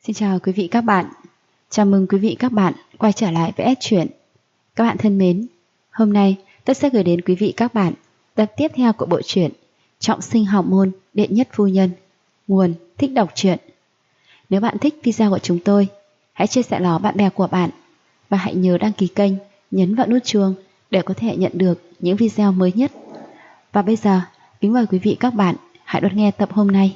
Xin chào quý vị các bạn. Chào mừng quý vị các bạn quay trở lại với S Truyện. Các bạn thân mến, hôm nay tôi sẽ gửi đến quý vị các bạn tập tiếp theo của bộ truyện Trọng sinh hào môn đệ nhất phu nhân. Nguồn Thích đọc truyện. Nếu bạn thích video của chúng tôi, hãy chia sẻ nó bạn bè của bạn và hãy nhớ đăng ký kênh, nhấn vào nút chuông để có thể nhận được những video mới nhất. Và bây giờ, kính mời quý vị các bạn hãy đón nghe tập hôm nay.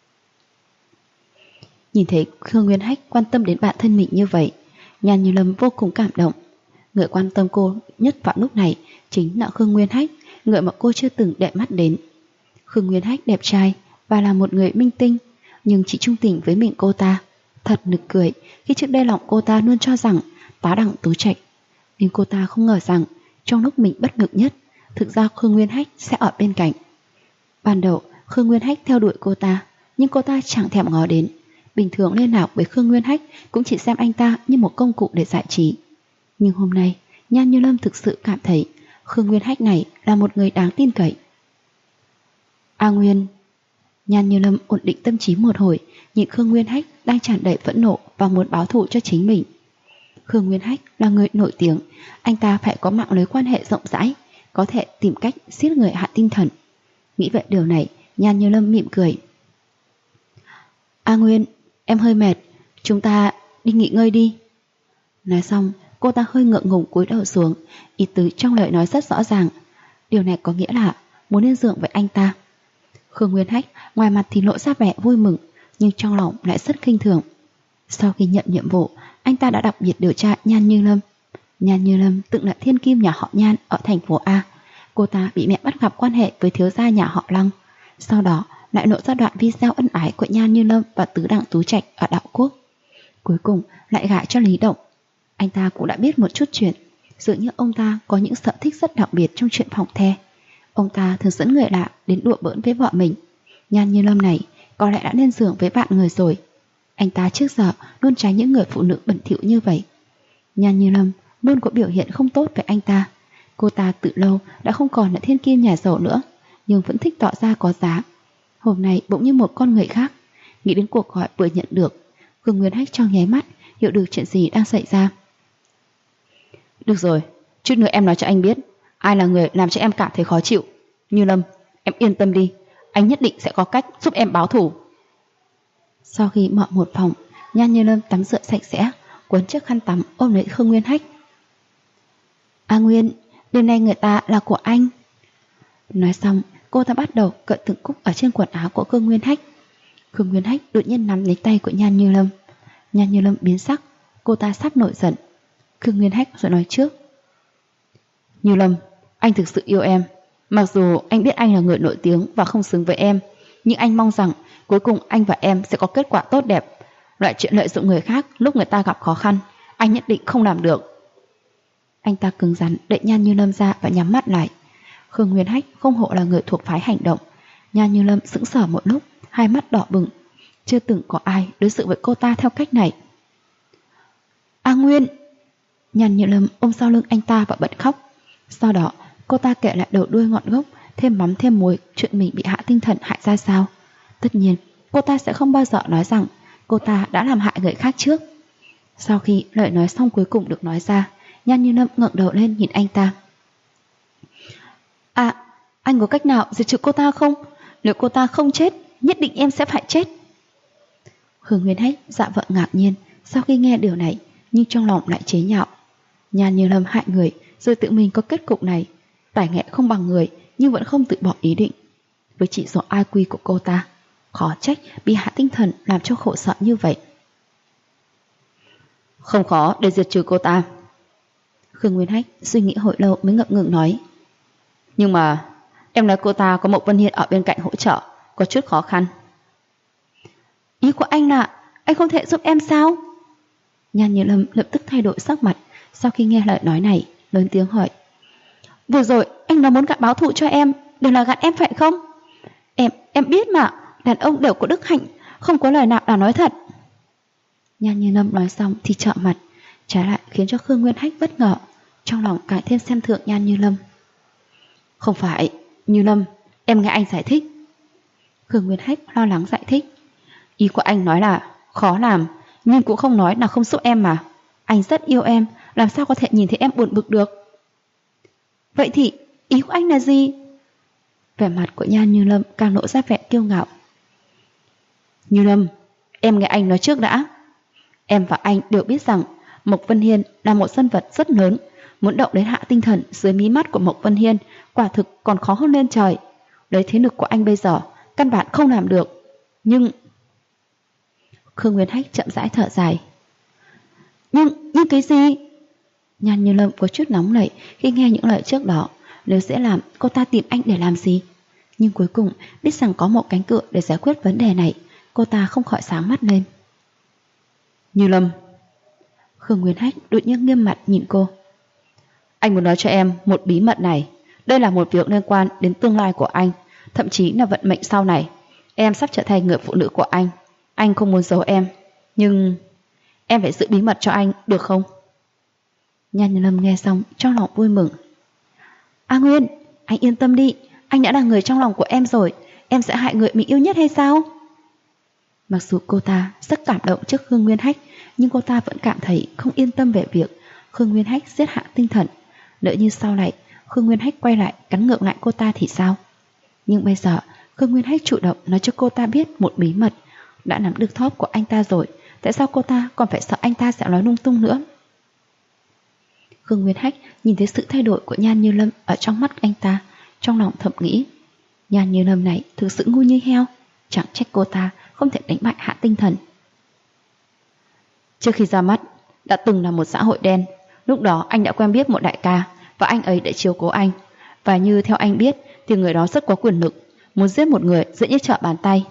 Nhìn thấy Khương Nguyên Hách quan tâm đến bạn thân mình như vậy, Nhan Như Lâm vô cùng cảm động. Người quan tâm cô nhất vào lúc này chính là Khương Nguyên Hách, người mà cô chưa từng để mắt đến. Khương Nguyên Hách đẹp trai và là một người minh tinh, nhưng chỉ trung tình với mình cô ta. Thật nực cười khi trước đây lòng cô ta luôn cho rằng tá đẳng tú trạch, nhưng cô ta không ngờ rằng trong lúc mình bất lực nhất, thực ra Khương Nguyên Hách sẽ ở bên cạnh. Ban đầu Khương Nguyên Hách theo đuổi cô ta, nhưng cô ta chẳng thèm ngó đến. Bình thường liên lạc với Khương Nguyên Hách cũng chỉ xem anh ta như một công cụ để giải trí. Nhưng hôm nay, Nhan Như Lâm thực sự cảm thấy Khương Nguyên Hách này là một người đáng tin cậy. A Nguyên. Nhan Như Lâm ổn định tâm trí một hồi, nhìn Khương Nguyên Hách đang tràn đầy phẫn nộ và muốn báo thù cho chính mình. Khương Nguyên Hách là người nổi tiếng, anh ta phải có mạng lưới quan hệ rộng rãi, có thể tìm cách giết người hạ tinh thần. Nghĩ vậy điều này, Nhan Như Lâm mỉm cười. A Nguyên, em hơi mệt, chúng ta đi nghỉ ngơi đi. Nói xong, cô ta hơi ngượng ngùng cúi đầu xuống, ý tứ trong lời nói rất rõ ràng. Điều này có nghĩa là muốn lên giường với anh ta. Khương Nguyên Hách ngoài mặt thì lộ ra vẻ vui mừng, nhưng trong lòng lại rất khinh thường. Sau khi nhận nhiệm vụ, anh ta đã đặc biệt điều tra Nhan Như Lâm. Nhan Như Lâm từng là thiên kim nhà họ Nhan ở thành phố A. Cô ta bị mẹ bắt gặp quan hệ với thiếu gia nhà họ Lăng. Sau đó lại lộ ra đoạn video ân ái của Nhan Như Lâm và tứ đẳng tú trạch ở Đạo Quốc. Cuối cùng lại gả cho Lý Động. Anh ta cũng đã biết một chút chuyện, dường như ông ta có những sở thích rất đặc biệt trong chuyện phòng the. Ông ta thường dẫn người lạ đến đùa bỡn với vợ mình. Nhan Như Lâm này có lẽ đã lên giường với bạn người rồi. Anh ta trước giờ luôn tránh những người phụ nữ bẩn thỉu như vậy. Nhan Như Lâm luôn có biểu hiện không tốt với anh ta. Cô ta từ lâu đã không còn là thiên kim nhà giàu nữa, nhưng vẫn thích tỏ ra có giá. Hôm nay bỗng như một con người khác. Nghĩ đến cuộc gọi vừa nhận được, Khương Nguyên Hách trong nháy mắt hiểu được chuyện gì đang xảy ra. Được rồi, chút nữa em nói cho anh biết ai là người làm cho em cảm thấy khó chịu. Như Lâm, em yên tâm đi, anh nhất định sẽ có cách giúp em báo thù. Sau khi mọi một phòng, Nhan Như Lâm tắm rửa sạch sẽ, quấn chiếc khăn tắm ôm lấy Khương Nguyên Hách. A Nguyên, đêm nay người ta là của anh. Nói xong, cô ta bắt đầu cởi từng cúc ở trên quần áo của Khương Nguyên Hách. Khương Nguyên Hách đột nhiên nắm lấy tay của Nhan Như Lâm. Nhan Như Lâm biến sắc, cô ta sắp nổi giận. Khương Nguyên Hách rồi nói trước. Như Lâm, anh thực sự yêu em. Mặc dù anh biết anh là người nổi tiếng và không xứng với em, nhưng anh mong rằng cuối cùng anh và em sẽ có kết quả tốt đẹp. Loại chuyện lợi dụng người khác lúc người ta gặp khó khăn, anh nhất định không làm được. Anh ta cứng rắn đẩy Nhan Như Lâm ra và nhắm mắt lại. Khương Nguyên Hách không hộ là người thuộc phái hành động. Nhan Như Lâm sững sờ một lúc, hai mắt đỏ bừng. Chưa từng có ai đối xử với cô ta theo cách này. A Nguyên. Nhan Như Lâm ôm sau lưng anh ta và bật khóc. Sau đó cô ta kể lại đầu đuôi ngọn gốc, thêm mắm thêm muối chuyện mình bị hạ tinh thần hại ra sao. Tất nhiên cô ta sẽ không bao giờ nói rằng cô ta đã làm hại người khác trước. Sau khi lời nói xong cuối cùng được nói ra, Nhan Như Lâm ngẩng đầu lên nhìn anh ta. À, anh có cách nào diệt trừ cô ta không? Nếu cô ta không chết, nhất định em sẽ phải chết. Khương Nguyên Hách dạ vợ ngạc nhiên sau khi nghe điều này, nhưng trong lòng lại chế nhạo. Nhan Như Lâm hại người rồi tự mình có kết cục này. Tài nghệ không bằng người nhưng vẫn không từ bỏ ý định. Với chỉ số IQ của cô ta, khó trách bị hạ tinh thần làm cho khổ sở như vậy. Không khó để diệt trừ cô ta. Khương Nguyên Hách suy nghĩ hồi lâu mới ngập ngừng nói. Nhưng mà em nói cô ta có Mộc Vân Hiên ở bên cạnh hỗ trợ, có chút khó khăn. Ý của anh là anh không thể giúp em sao? Nhan Như Lâm lập tức thay đổi sắc mặt. Sau khi nghe lời nói này, lớn tiếng hỏi. Vừa rồi anh nói muốn gạt báo thù cho em, đều là gạt em phải không? Em biết mà, đàn ông đều có đức hạnh, không có lời nào là nói thật. Nhan Như Lâm nói xong thì trợn mặt, trái lại khiến cho Khương Nguyên Hách bất ngờ, trong lòng càng thêm xem thường Nhan Như Lâm. Không phải, Như Lâm, em nghe anh giải thích. Khương Nguyên Hách lo lắng giải thích. Ý của anh nói là khó làm, nhưng cũng không nói là không giúp em mà. Anh rất yêu em, làm sao có thể nhìn thấy em buồn bực được. Vậy thì ý của anh là gì? Vẻ mặt của Nhan Như Lâm càng lộ ra vẻ kiêu ngạo. Như Lâm, em nghe anh nói trước đã. Em và anh đều biết rằng Mộc Vân Hiên là một nhân vật rất lớn, muốn động đến Hạ Tinh Thần dưới mí mắt của Mộc Vân Hiên quả thực còn khó hơn lên trời. Lấy thế lực của anh bây giờ, căn bản không làm được. Nhưng... Khương Nguyên Hách chậm rãi thở dài. Nhưng cái gì? Nhan Như Lâm có chút nóng nảy khi nghe những lời trước đó. Nếu dễ làm, cô ta tìm anh để làm gì? Nhưng cuối cùng biết rằng có một cánh cửa để giải quyết vấn đề này, cô ta không khỏi sáng mắt lên. Như Lâm. Khương Nguyên Hách đột nhiên nghiêm mặt nhìn cô. Anh muốn nói cho em một bí mật này. Đây là một việc liên quan đến tương lai của anh, thậm chí là vận mệnh sau này. Em sắp trở thành người phụ nữ của anh. Anh không muốn giấu em, nhưng em phải giữ bí mật cho anh, được không? Nhan Như Lâm nghe xong trong lòng vui mừng. A Nguyên, anh yên tâm đi, anh đã là người trong lòng của em rồi. Em sẽ hại người mình yêu nhất hay sao? Mặc dù cô ta rất cảm động trước Khương Nguyên Hách, nhưng cô ta vẫn cảm thấy không yên tâm về việc Khương Nguyên Hách giết Hạ Tinh Thần. Lỡ như sau này Khương Nguyên Hách quay lại cắn ngược lại cô ta thì sao? Nhưng bây giờ Khương Nguyên Hách chủ động nói cho cô ta biết một bí mật. Đã nắm được thóp của anh ta rồi, tại sao cô ta còn phải sợ anh ta sẽ nói lung tung nữa? Khương Nguyên Hách nhìn thấy sự thay đổi của Nhan Như Lâm ở trong mắt anh ta, trong lòng thầm nghĩ, Nhan Như Lâm này thực sự ngu như heo, chẳng trách cô ta không thể đánh bại Hạ Tinh Thần. Trước khi ra mắt, đã từng là một xã hội đen. Lúc đó anh đã quen biết một đại ca, và anh ấy đã chiếu cố anh. Và như theo anh biết thì người đó rất có quyền lực, muốn giết một người dễ như trở bàn tay.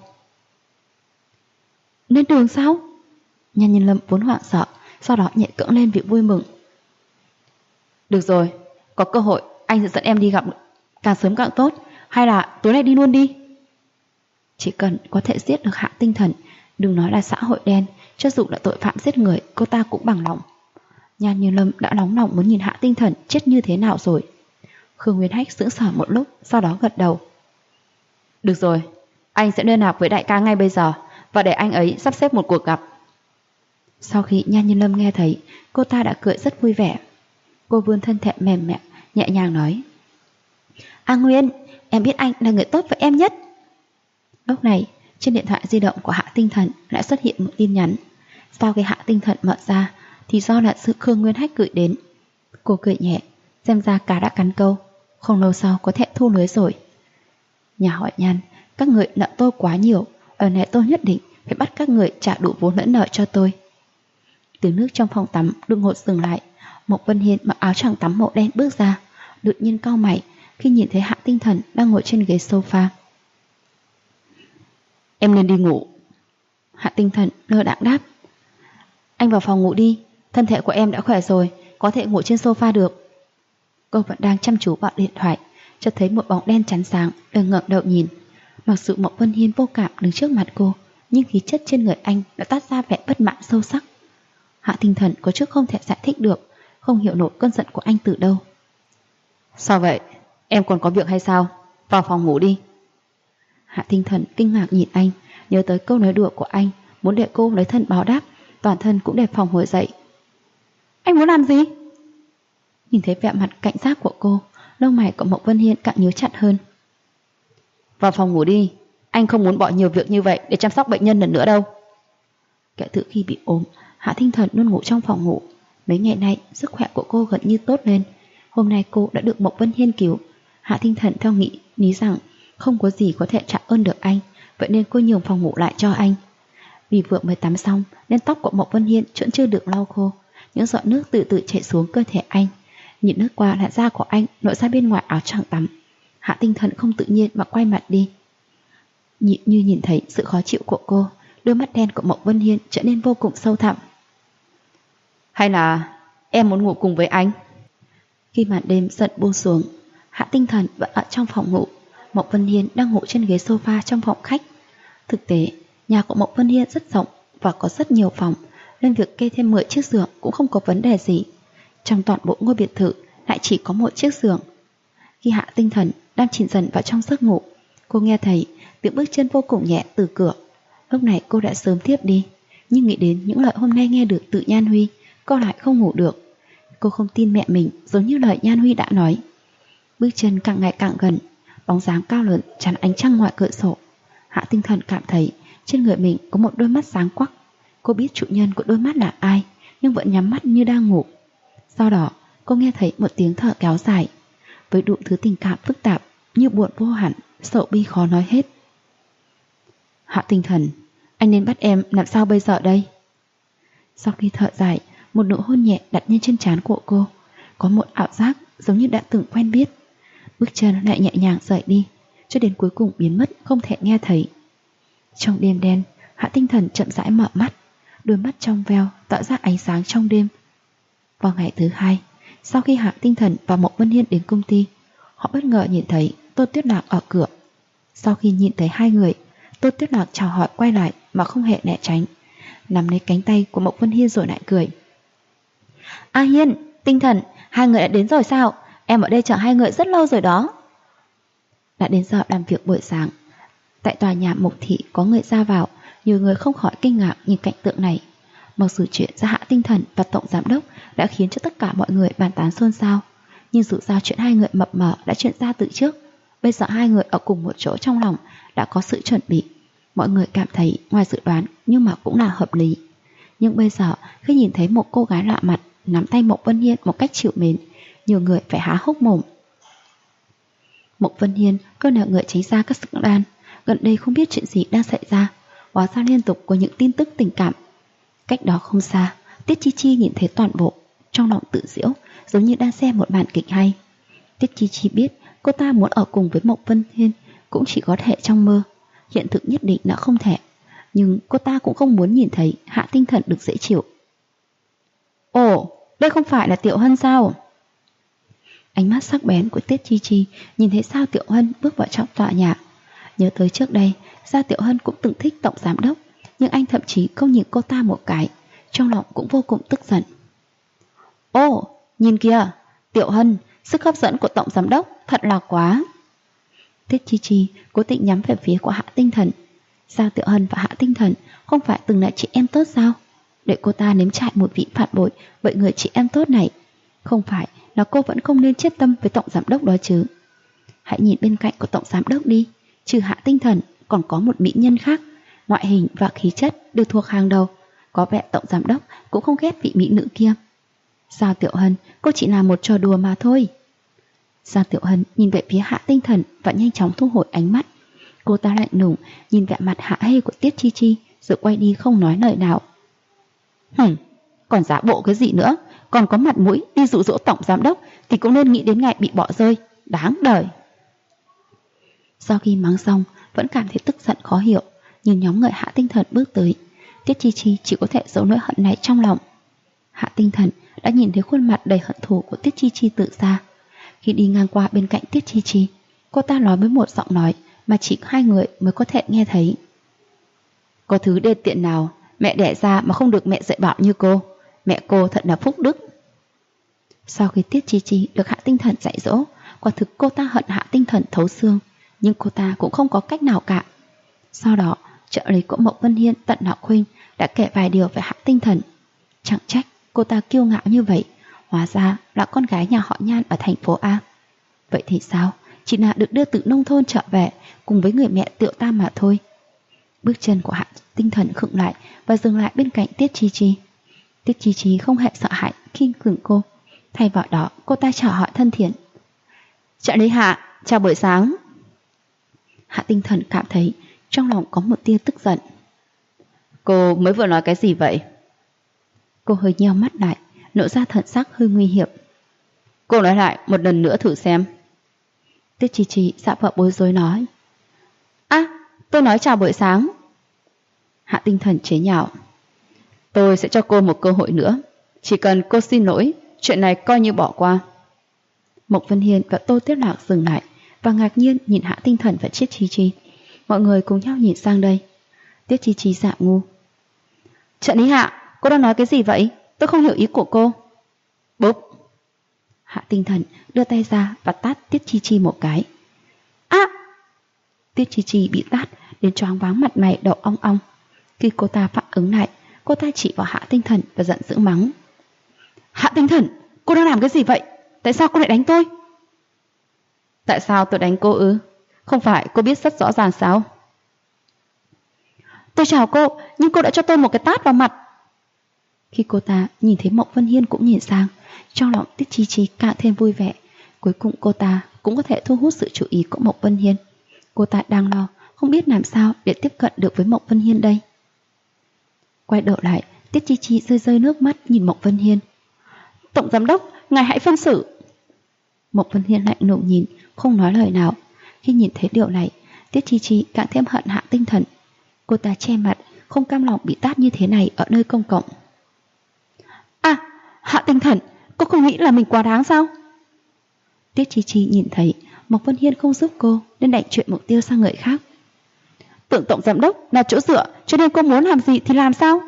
Lên đường sao? Nhan Như Lâm vốn hoảng sợ, sau đó nhẹ cẫng lên vì vui mừng. Được rồi, có cơ hội anh sẽ dẫn em đi gặp, càng sớm càng tốt. Hay là tối nay đi luôn đi? Chỉ cần có thể giết được Hạ Tinh Thần, đừng nói là xã hội đen, cho dù là tội phạm giết người, cô ta cũng bằng lòng. Nhan Như Lâm đã nóng lòng muốn nhìn Hạ Tinh Thần chết như thế nào rồi. Khương Nguyên Hách sững sờ một lúc, sau đó gật đầu. Được rồi, anh sẽ liên lạc với đại ca ngay bây giờ, và để anh ấy sắp xếp một cuộc gặp. Sau khi Nhan Như Lâm nghe thấy, cô ta đã cười rất vui vẻ. Cô vươn thân thể mềm mại, nhẹ nhàng nói. A Nguyên, em biết anh là người tốt với em nhất. Lúc này, trên điện thoại di động của Hạ Tinh Thần lại xuất hiện một tin nhắn. Sau khi Hạ Tinh Thần mở ra, thì do là sự Khương Nguyên Hách gửi đến. Cô cười nhẹ, xem ra cá đã cắn câu, không lâu sau có thể thu lưới rồi. Nhà họ Nhan, các người nợ tôi quá nhiều, ở này tôi nhất định phải bắt các người trả đủ vốn lẫn nợ cho tôi. Tiếng nước trong phòng tắm đột ngột dừng lại. Mộc Vân Hiên mặc áo choàng tắm màu đen bước ra, đột nhiên cau mày khi nhìn thấy Hạ Tinh Thần đang ngồi trên ghế sofa. Em nên đi ngủ. Hạ Tinh Thần lơ đãng đáp. Anh vào phòng ngủ đi, thân thể của em đã khỏe rồi, có thể ngủ trên sofa được. Cô vẫn đang chăm chú vào điện thoại, chợt thấy một bóng đen chắn sáng đang ngẩng đầu nhìn. Mặc dù Mộc Vân Hiên vô cảm đứng trước mặt cô, nhưng khí chất trên người anh đã toát ra vẻ bất mãn sâu sắc. Hạ Tinh Thần có chút không thể giải thích được, không hiểu nổi cơn giận của anh từ đâu. Sao vậy? Em còn có việc hay sao? Vào phòng ngủ đi. Hạ Tinh Thần kinh ngạc nhìn anh, nhớ tới câu nói đùa của anh, muốn để cô lấy thân báo đáp, toàn thân cũng đề phòng hồi dậy. Anh muốn làm gì? Nhìn thấy vẻ mặt cảnh giác của cô, lông mày của Mộc Vân Hiên càng nhíu chặt hơn. Vào phòng ngủ đi, anh không muốn bỏ nhiều việc như vậy để chăm sóc bệnh nhân lần nữa đâu. Kể từ khi bị ốm, Hạ Tinh Thần luôn ngủ trong phòng ngủ. Mấy ngày nay sức khỏe của cô gần như tốt lên. Hôm nay cô đã được Mộc Vân Hiên cứu. Hạ Tinh Thần theo nghĩ rằng không có gì có thể trả ơn được anh, vậy nên cô nhường phòng ngủ lại cho anh. Vì vừa mới tắm xong nên tóc của Mộc Vân Hiên vẫn chưa được lau khô, những giọt nước từ từ chảy xuống cơ thể anh. Nhìn nước qua làn da của anh lộ ra bên ngoài áo choàng tắm. Hạ Tinh Thần không tự nhiên mà quay mặt đi. Như nhìn thấy sự khó chịu của cô, đôi mắt đen của Mộc Vân Hiên trở nên vô cùng sâu thẳm. Hay là em muốn ngủ cùng với anh? Khi màn đêm dần buông xuống, Hạ Tinh Thần vẫn ở trong phòng ngủ. Mộc Vân Hiên đang ngủ trên ghế sofa trong phòng khách. Thực tế, nhà của Mộc Vân Hiên rất rộng và có rất nhiều phòng, nên việc kê thêm 10 chiếc giường cũng không có vấn đề gì. Trong toàn bộ ngôi biệt thự lại chỉ có một chiếc giường. Khi Hạ Tinh Thần đang chìm dần vào trong giấc ngủ, cô nghe thấy tiếng bước chân vô cùng nhẹ từ cửa. Lúc này cô đã sớm thiếp đi. Nhưng nghĩ đến những lời hôm nay nghe được từ Nhan Huy, cô lại không ngủ được. Cô không tin mẹ mình, giống như lời Nhan Huy đã nói. Bước chân càng ngày càng gần, bóng dáng cao lớn chắn ánh trăng ngoài cửa sổ. Hạ Tinh Thần cảm thấy trên người mình có một đôi mắt sáng quắc. Cô biết chủ nhân của đôi mắt là ai, nhưng vẫn nhắm mắt như đang ngủ. Sau đó cô nghe thấy một tiếng thở kéo dài, với đủ thứ tình cảm phức tạp như buồn vô hạn, sầu bi khó nói hết. Hạ Tinh Thần, anh nên bắt em làm sao bây giờ đây? Sau khi thở dài, một nụ hôn nhẹ đặt lên trên trán của cô. Có một ảo giác giống như đã từng quen biết. Bước chân lại nhẹ nhàng rời đi, cho đến cuối cùng biến mất không thể nghe thấy. Trong đêm đen, Hạ Tinh Thần chậm rãi mở mắt, đôi mắt trong veo tạo ra ánh sáng trong đêm. Vào ngày thứ hai, sau khi Hạ Tinh Thần và Mộc Vân Hiên đến công ty, họ bất ngờ nhìn thấy Tô Tuyết Lạc ở cửa. Sau khi nhìn thấy hai người, Tô Tuyết Lạc chào hỏi quay lại mà không hề né tránh, nắm lấy cánh tay của Mộc Vân Hiên rồi lại cười. A Hiên, Tinh Thần, hai người đã đến rồi sao? Em ở đây chờ hai người rất lâu rồi đó. Đã đến giờ làm việc buổi sáng. Tại tòa nhà Mộc Thị có người ra vào, nhiều người không khỏi kinh ngạc nhìn cảnh tượng này. Mặc dù chuyện giữa Hạ Tinh Thần và Tổng Giám Đốc đã khiến cho tất cả mọi người bàn tán xôn xao, nhưng dù sao chuyện hai người mập mờ đã chuyện ra từ trước. Bây giờ hai người ở cùng một chỗ trong lòng đã có sự chuẩn bị. Mọi người cảm thấy ngoài dự đoán nhưng mà cũng là hợp lý. Nhưng bây giờ khi nhìn thấy một cô gái lạ mặt nắm tay Mộc Vân Hiên một cách chịu mến, nhiều người phải há hốc mồm. Mộc Vân Hiên luôn là người tránh xa các sự đan. Gần đây không biết chuyện gì đang xảy ra, hóa ra liên tục có những tin tức tình cảm. Cách đó không xa, Tiết Chi Chi nhìn thấy toàn bộ, trong lòng tự giễu, giống như đang xem một màn kịch hay. Tiết Chi Chi biết cô ta muốn ở cùng với Mộc Vân Hiên cũng chỉ có thể trong mơ, hiện thực nhất định là không thể. Nhưng cô ta cũng không muốn nhìn thấy Hạ Tinh Thần được dễ chịu. Ồ, đây không phải là Tiểu Hân sao? Ánh mắt sắc bén của Tiết Chi Chi nhìn thấy Sao Tiểu Hân bước vào trong tòa nhà. Nhớ tới trước đây, Sao Tiểu Hân cũng từng thích Tổng Giám Đốc, nhưng anh thậm chí không nhìn cô ta một cái, trong lòng cũng vô cùng tức giận. Ồ, nhìn kìa, Tiểu Hân, sức hấp dẫn của Tổng Giám Đốc thật là quá. Tiết Chi Chi cố tình nhắm về phía của Hạ Tinh Thần. Sao Tiểu Hân và Hạ Tinh Thần không phải từng là chị em tốt sao? Để cô ta nếm trải một vị phản bội bởi người chị em tốt này. Không phải là cô vẫn không nên chết tâm với Tổng Giám Đốc đó chứ. Hãy nhìn bên cạnh của Tổng Giám Đốc đi, trừ Hạ Tinh Thần còn có một mỹ nhân khác, ngoại hình và khí chất đều thuộc hàng đầu. Có vẻ Tổng Giám Đốc cũng không ghét vị mỹ nữ kia. Sao Tiểu Hân, cô chỉ là một trò đùa mà thôi. Sao Tiểu Hân nhìn về phía Hạ Tinh Thần và nhanh chóng thu hồi ánh mắt. Cô ta lạnh lùng nhìn vẻ mặt hạ hê của Tiết Chi Chi rồi quay đi không nói lời nào. Còn giả bộ cái gì nữa, còn có mặt mũi đi dụ dỗ Tổng Giám Đốc thì cũng nên nghĩ đến ngày bị bỏ rơi, đáng đời. Sau khi mắng xong vẫn cảm thấy tức giận khó hiểu, nhìn nhóm người Hạ Tinh Thần bước tới. Tiết Chi Chi chỉ có thể giấu nỗi hận này trong lòng. Hạ Tinh Thần đã nhìn thấy khuôn mặt đầy hận thù của Tiết Chi Chi từ xa. Khi đi ngang qua bên cạnh Tiết Chi Chi, cô ta nói với một giọng nói mà chỉ hai người mới có thể nghe thấy. Có thứ đê tiện nào mẹ đẻ ra mà không được mẹ dạy bảo như cô. Mẹ cô thật là phúc đức. Sau khi Tiết Chi Chi được Hạ Tinh Thần dạy dỗ, quả thực cô ta hận Hạ Tinh Thần thấu xương, nhưng cô ta cũng không có cách nào cả. Sau đó, trợ lý của Mộc Vân Hiên Tận Nạo Khuynh đã kể vài điều về Hạ Tinh Thần. Chẳng trách cô ta kiêu ngạo như vậy, hóa ra là con gái nhà họ Nhan ở thành phố A. Vậy thì sao? Chỉ là được đưa từ nông thôn trở về cùng với người mẹ Tiểu Tam mà thôi. Bước chân của Hạ Tinh Thần khựng lại và dừng lại bên cạnh Tiết Chi Chi. Tiết Chi Chi không hề sợ hãi khi khựng cô. Thay vào đó, cô ta chào hỏi thân thiện. Trợ lý Hạ, chào buổi sáng. Hạ Tinh Thần cảm thấy trong lòng có một tia tức giận. Cô mới vừa nói cái gì vậy? Cô hơi nheo mắt lại, lộ ra thần sắc hơi nguy hiểm. Cô nói lại một lần nữa thử xem. Tiết Chi Chi dạ vợ bối rối nói. Tôi nói chào buổi sáng. Hạ Tinh Thần chế nhạo. Tôi sẽ cho cô một cơ hội nữa. Chỉ cần cô xin lỗi, chuyện này coi như bỏ qua. Mộc Vân Hiên và Tô Tuyết Lạc dừng lại và ngạc nhiên nhìn Hạ Tinh Thần và Tiết Chi Chi. Mọi người cùng nhau nhìn sang đây. Tiết Chi Chi dạ ngu. Trợ lý Hạ, cô đang nói cái gì vậy? Tôi không hiểu ý của cô. Bốp. Hạ Tinh Thần đưa tay ra và tát Tiết Chi Chi một cái. Tiết Chi Chi bị tát đến choáng váng, mặt mày đỏ ong ong. Khi cô ta phản ứng lại, cô ta chỉ vào Hạ Tinh Thần và giận dữ mắng. Hạ Tinh Thần, cô đang làm cái gì vậy? Tại sao cô lại đánh tôi? Tại sao tôi đánh cô ư? Không phải cô biết rất rõ ràng sao? Tôi chào cô, nhưng cô đã cho tôi một cái tát vào mặt. Khi cô ta nhìn thấy Mộng Vân Hiên cũng nhìn sang, trong lòng Tiết Chi Chi càng thêm vui vẻ. Cuối cùng cô ta cũng có thể thu hút sự chú ý của Mộng Vân Hiên. Cô ta đang lo, không biết làm sao để tiếp cận được với Mộng Vân Hiên đây. Quay đầu lại, Tiết Chi Chi rơi rơi nước mắt nhìn Mộng Vân Hiên. Tổng giám đốc, ngài hãy phân xử. Mộng Vân Hiên lạnh lùng nhìn, không nói lời nào. Khi nhìn thấy điều này, Tiết Chi Chi càng thêm hận Hạ Tinh Thần. Cô ta che mặt, không cam lòng bị tát như thế này ở nơi công cộng. À, Hạ Tinh Thần, cô không nghĩ là mình quá đáng sao? Tiết Chi Chi nhìn thấy Mộc Vân Hiên không giúp cô nên đành chuyển mục tiêu sang người khác. Tưởng tổng giám đốc là chỗ dựa, cho nên cô muốn làm gì thì làm sao?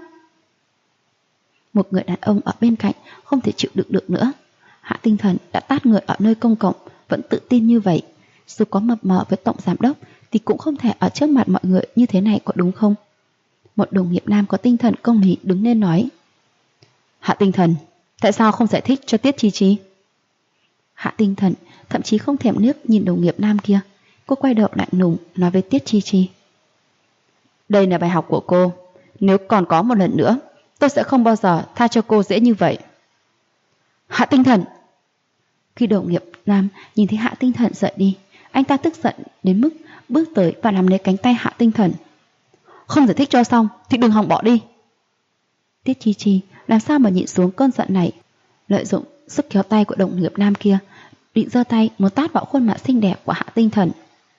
Một người đàn ông ở bên cạnh không thể chịu đựng được nữa. Hạ Tinh Thần đã tát người ở nơi công cộng, vẫn tự tin như vậy. Dù có mập mờ với tổng giám đốc thì cũng không thể ở trước mặt mọi người như thế này, có đúng không? Một đồng nghiệp nam có tinh thần công lý đứng lên nói. Hạ Tinh Thần, tại sao không giải thích cho Tiết Chi Chi? Hạ Tinh Thần thậm chí không thèm nước nhìn đồng nghiệp nam kia. Cô quay đầu lạnh lùng nói với Tiết Chi Chi. Đây là bài học của cô. Nếu còn có một lần nữa, tôi sẽ không bao giờ tha cho cô dễ như vậy. Hạ Tinh Thần. Khi đồng nghiệp nam nhìn thấy Hạ Tinh Thần rời đi, anh ta tức giận đến mức bước tới và nắm lấy cánh tay Hạ Tinh Thần. Không giải thích cho xong thì đừng hòng bỏ đi. Tiết Chi Chi làm sao mà nhịn xuống cơn giận này, lợi dụng sức kéo tay của đồng nghiệp nam kia, định giơ tay muốn tát vào khuôn mặt xinh đẹp của Hạ Tinh Thần.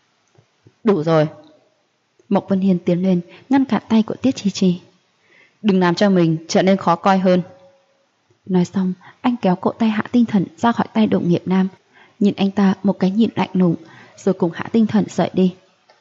Đủ rồi. Mộc Vân Hiên tiến lên ngăn cản tay của Tiết Chi Chi. Đừng làm cho mình trở nên khó coi hơn. Nói xong, anh kéo cổ tay Hạ Tinh Thần ra khỏi tay đồng nghiệp nam, nhìn anh ta một cái nhìn lạnh lùng, rồi cùng Hạ Tinh Thần rời đi.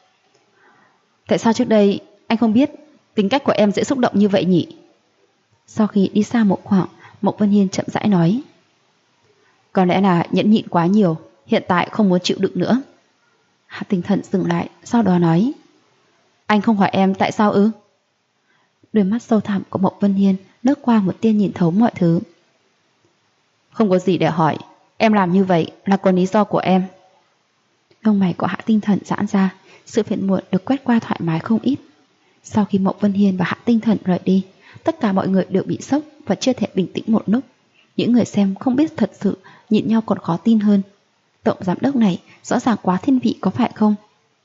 Tại sao trước đây anh không biết tính cách của em dễ xúc động như vậy nhỉ? Sau khi đi xa một khoảng, Mộc Vân Hiên chậm rãi nói. Có lẽ là nhẫn nhịn quá nhiều, hiện tại không muốn chịu đựng nữa. Hạ Tinh Thần dừng lại, sau đó nói. Anh không hỏi em tại sao ư? Đôi mắt sâu thẳm của Mộc Vân Hiên lướt qua một tia nhìn thấu mọi thứ. Không có gì để hỏi, em làm như vậy là có lý do của em. Lông mày của Hạ Tinh Thần giãn ra, sự phiền muộn được quét qua thoải mái không ít. Sau khi Mộc Vân Hiên và Hạ Tinh Thần rời đi, tất cả mọi người đều bị sốc và chưa thể bình tĩnh một lúc. Những người xem không biết thật sự nhịn nhau còn khó tin hơn. Tổng giám đốc này rõ ràng quá thiên vị có phải không?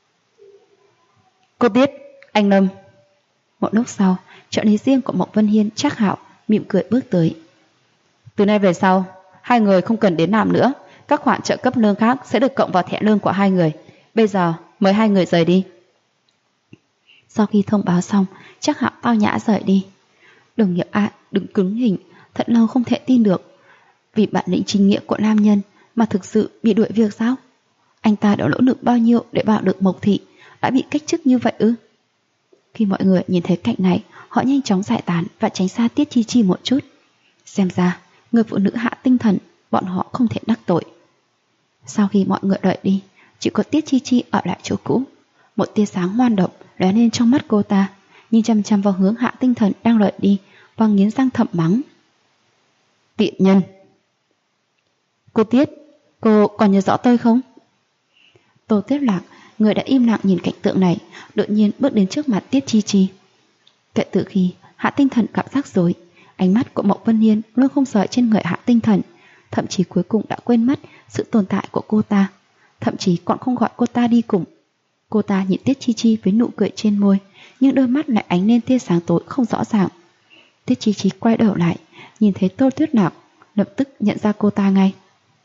Cô Tiết, anh Lâm. Một lúc sau, trợ lý riêng của Mộc Vân Hiên Trác Hạo mỉm cười bước tới. Từ nay về sau, hai người không cần đến làm nữa. Các khoản trợ cấp lương khác sẽ được cộng vào thẻ lương của hai người. Bây giờ mời hai người rời đi. Sau khi thông báo xong, Trác Hạo tao nhã rời đi. Đồng nghiệp A đứng cứng hình, thật lâu không thể tin được. Vì bản lĩnh chính nghĩa của nam nhân mà thực sự bị đuổi việc sao? Anh ta đã nỗ lực bao nhiêu để bảo được Mộc Thị, đã bị cách chức như vậy ư? Khi mọi người nhìn thấy cảnh này, họ nhanh chóng giải tán và tránh xa Tiết Chi Chi một chút. Xem ra, người phụ nữ Hạ Tinh Thần, bọn họ không thể đắc tội. Sau khi mọi người rời đi, chỉ có Tiết Chi Chi ở lại chỗ cũ. Một tia sáng ngoan độc lóe lên trong mắt cô ta, nhìn chăm chăm vào hướng Hạ Tinh Thần đang rời đi và nghiến răng thầm mắng. Tiện nhân! Cô Tiết, cô còn nhớ rõ tôi không? Tô Tiết Lạc, người đã im lặng nhìn cảnh tượng này, đột nhiên bước đến trước mặt Tiết Chi Chi. Kể từ khi Hạ Tinh Thần cảm giác rồi, ánh mắt của Mộc Vân Hiên luôn không rời trên người Hạ Tinh Thần, thậm chí cuối cùng đã quên mất sự tồn tại của cô ta, thậm chí còn không gọi cô ta đi cùng. Cô ta nhìn Tiết Chi Chi với nụ cười trên môi, nhưng đôi mắt lại ánh lên tia sáng tối không rõ ràng. Tiết Chi Chi quay đầu lại, nhìn thấy Tô Tuyết Lạc, lập tức nhận ra cô ta ngay.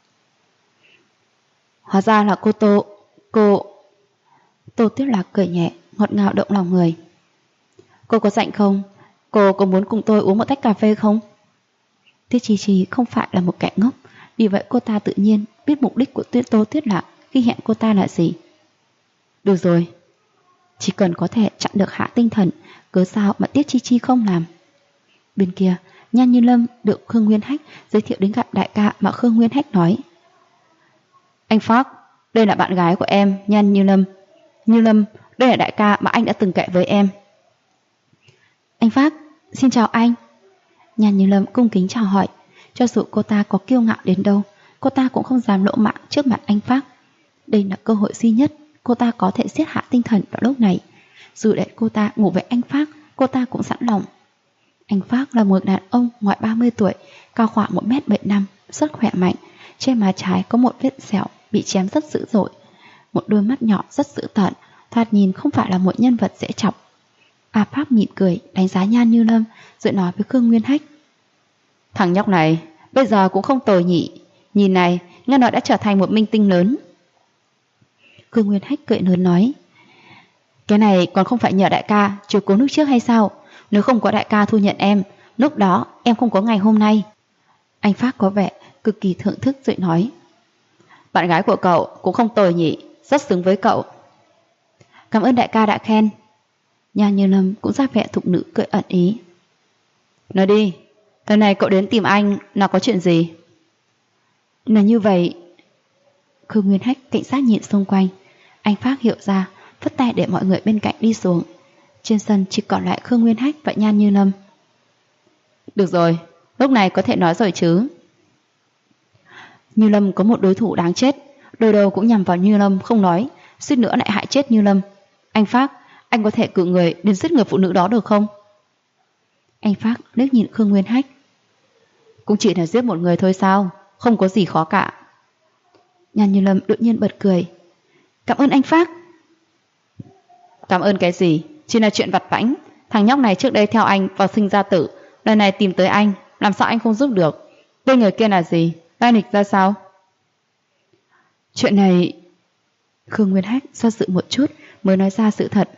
Hóa ra là cô... Tô Tuyết Lạc cười nhẹ, ngọt ngào động lòng người. Cô có rảnh không? Cô có muốn cùng tôi uống một tách cà phê không? Tiết Chi Chi không phải là một kẻ ngốc, vì vậy cô ta tự nhiên biết mục đích của Tô Tuyết Lạc khi hẹn cô ta là gì. Được rồi, chỉ cần có thể chặn được Hạ Tinh Thần, cớ sao mà Tiết Chi Chi không làm. Bên kia, Nhan Như Lâm được Khương Nguyên Hách giới thiệu đến gặp đại ca mà Khương Nguyên Hách nói. Anh Phác, đây là bạn gái của em, Nhan Như Lâm. Như Lâm, đây là đại ca mà anh đã từng kể với em. Anh Phác, Xin chào anh. Nhan Như Lâm cung kính chào hỏi. Cho dù cô ta có kiêu ngạo đến đâu, cô ta cũng không dám lỗ mãng trước mặt anh Phác. Đây là cơ hội duy nhất cô ta có thể siết hạ tinh thần vào lúc này. Dù để cô ta ngủ với anh Phác, cô ta cũng sẵn lòng. Anh Phác là một đàn ông ngoài 30 tuổi, cao khoảng 1m75, rất khỏe mạnh. Trên má trái có một vết sẹo bị chém rất dữ dội. Một đôi mắt nhỏ rất dữ tợn, thoạt nhìn không phải là một nhân vật dễ chọc. A Phác mỉm cười đánh giá Nhan Như Lâm rồi nói với Khương Nguyên Hách: Thằng nhóc này bây giờ cũng không tồi nhỉ. Nhìn này, nghe nói đã trở thành một minh tinh lớn. Khương Nguyên Hách cười lớn nói: Cái này còn không phải nhờ đại ca chiều cố lúc trước hay sao? Nếu không có đại ca thu nhận em, lúc đó em không có ngày hôm nay. Anh Phác có vẻ cực kỳ thưởng thức rồi nói: Bạn gái của cậu cũng không tồi nhỉ, rất xứng với cậu. Cảm ơn đại ca đã khen. Nhan Như Lâm cũng ra vẻ thục nữ cười ẩn ý. Nói đi, lần này cậu đến tìm anh là có chuyện gì? Là như vậy. Khương Nguyên Hách cảnh giác nhìn xung quanh. Anh Phác hiểu ra, phất tay để mọi người bên cạnh đi xuống. Trên sân chỉ còn lại Khương Nguyên Hách và Nhan Như Lâm. Được rồi, lúc này có thể nói rồi chứ. Như Lâm có một đối thủ đáng chết, đôi đầu cũng nhằm vào Như Lâm không nói, suýt nữa lại hại chết Như Lâm. Anh Phác, anh có thể cử người đến giết người phụ nữ đó được không? Anh Phác liếc nhìn Khương Nguyên Hách. Cũng chỉ là giết một người thôi sao, không có gì khó cả. Nhan Như Lâm đột nhiên bật cười. Cảm ơn anh Phác. Cảm ơn cái gì, chỉ là chuyện vặt vãnh. Thằng nhóc này trước đây theo anh vào sinh ra tử, lần này tìm tới anh, làm sao anh không giúp được? Tên người kia là gì, lai lịch ra sao? Chuyện này... Khương Nguyên Hách do dự một chút mới nói ra sự thật.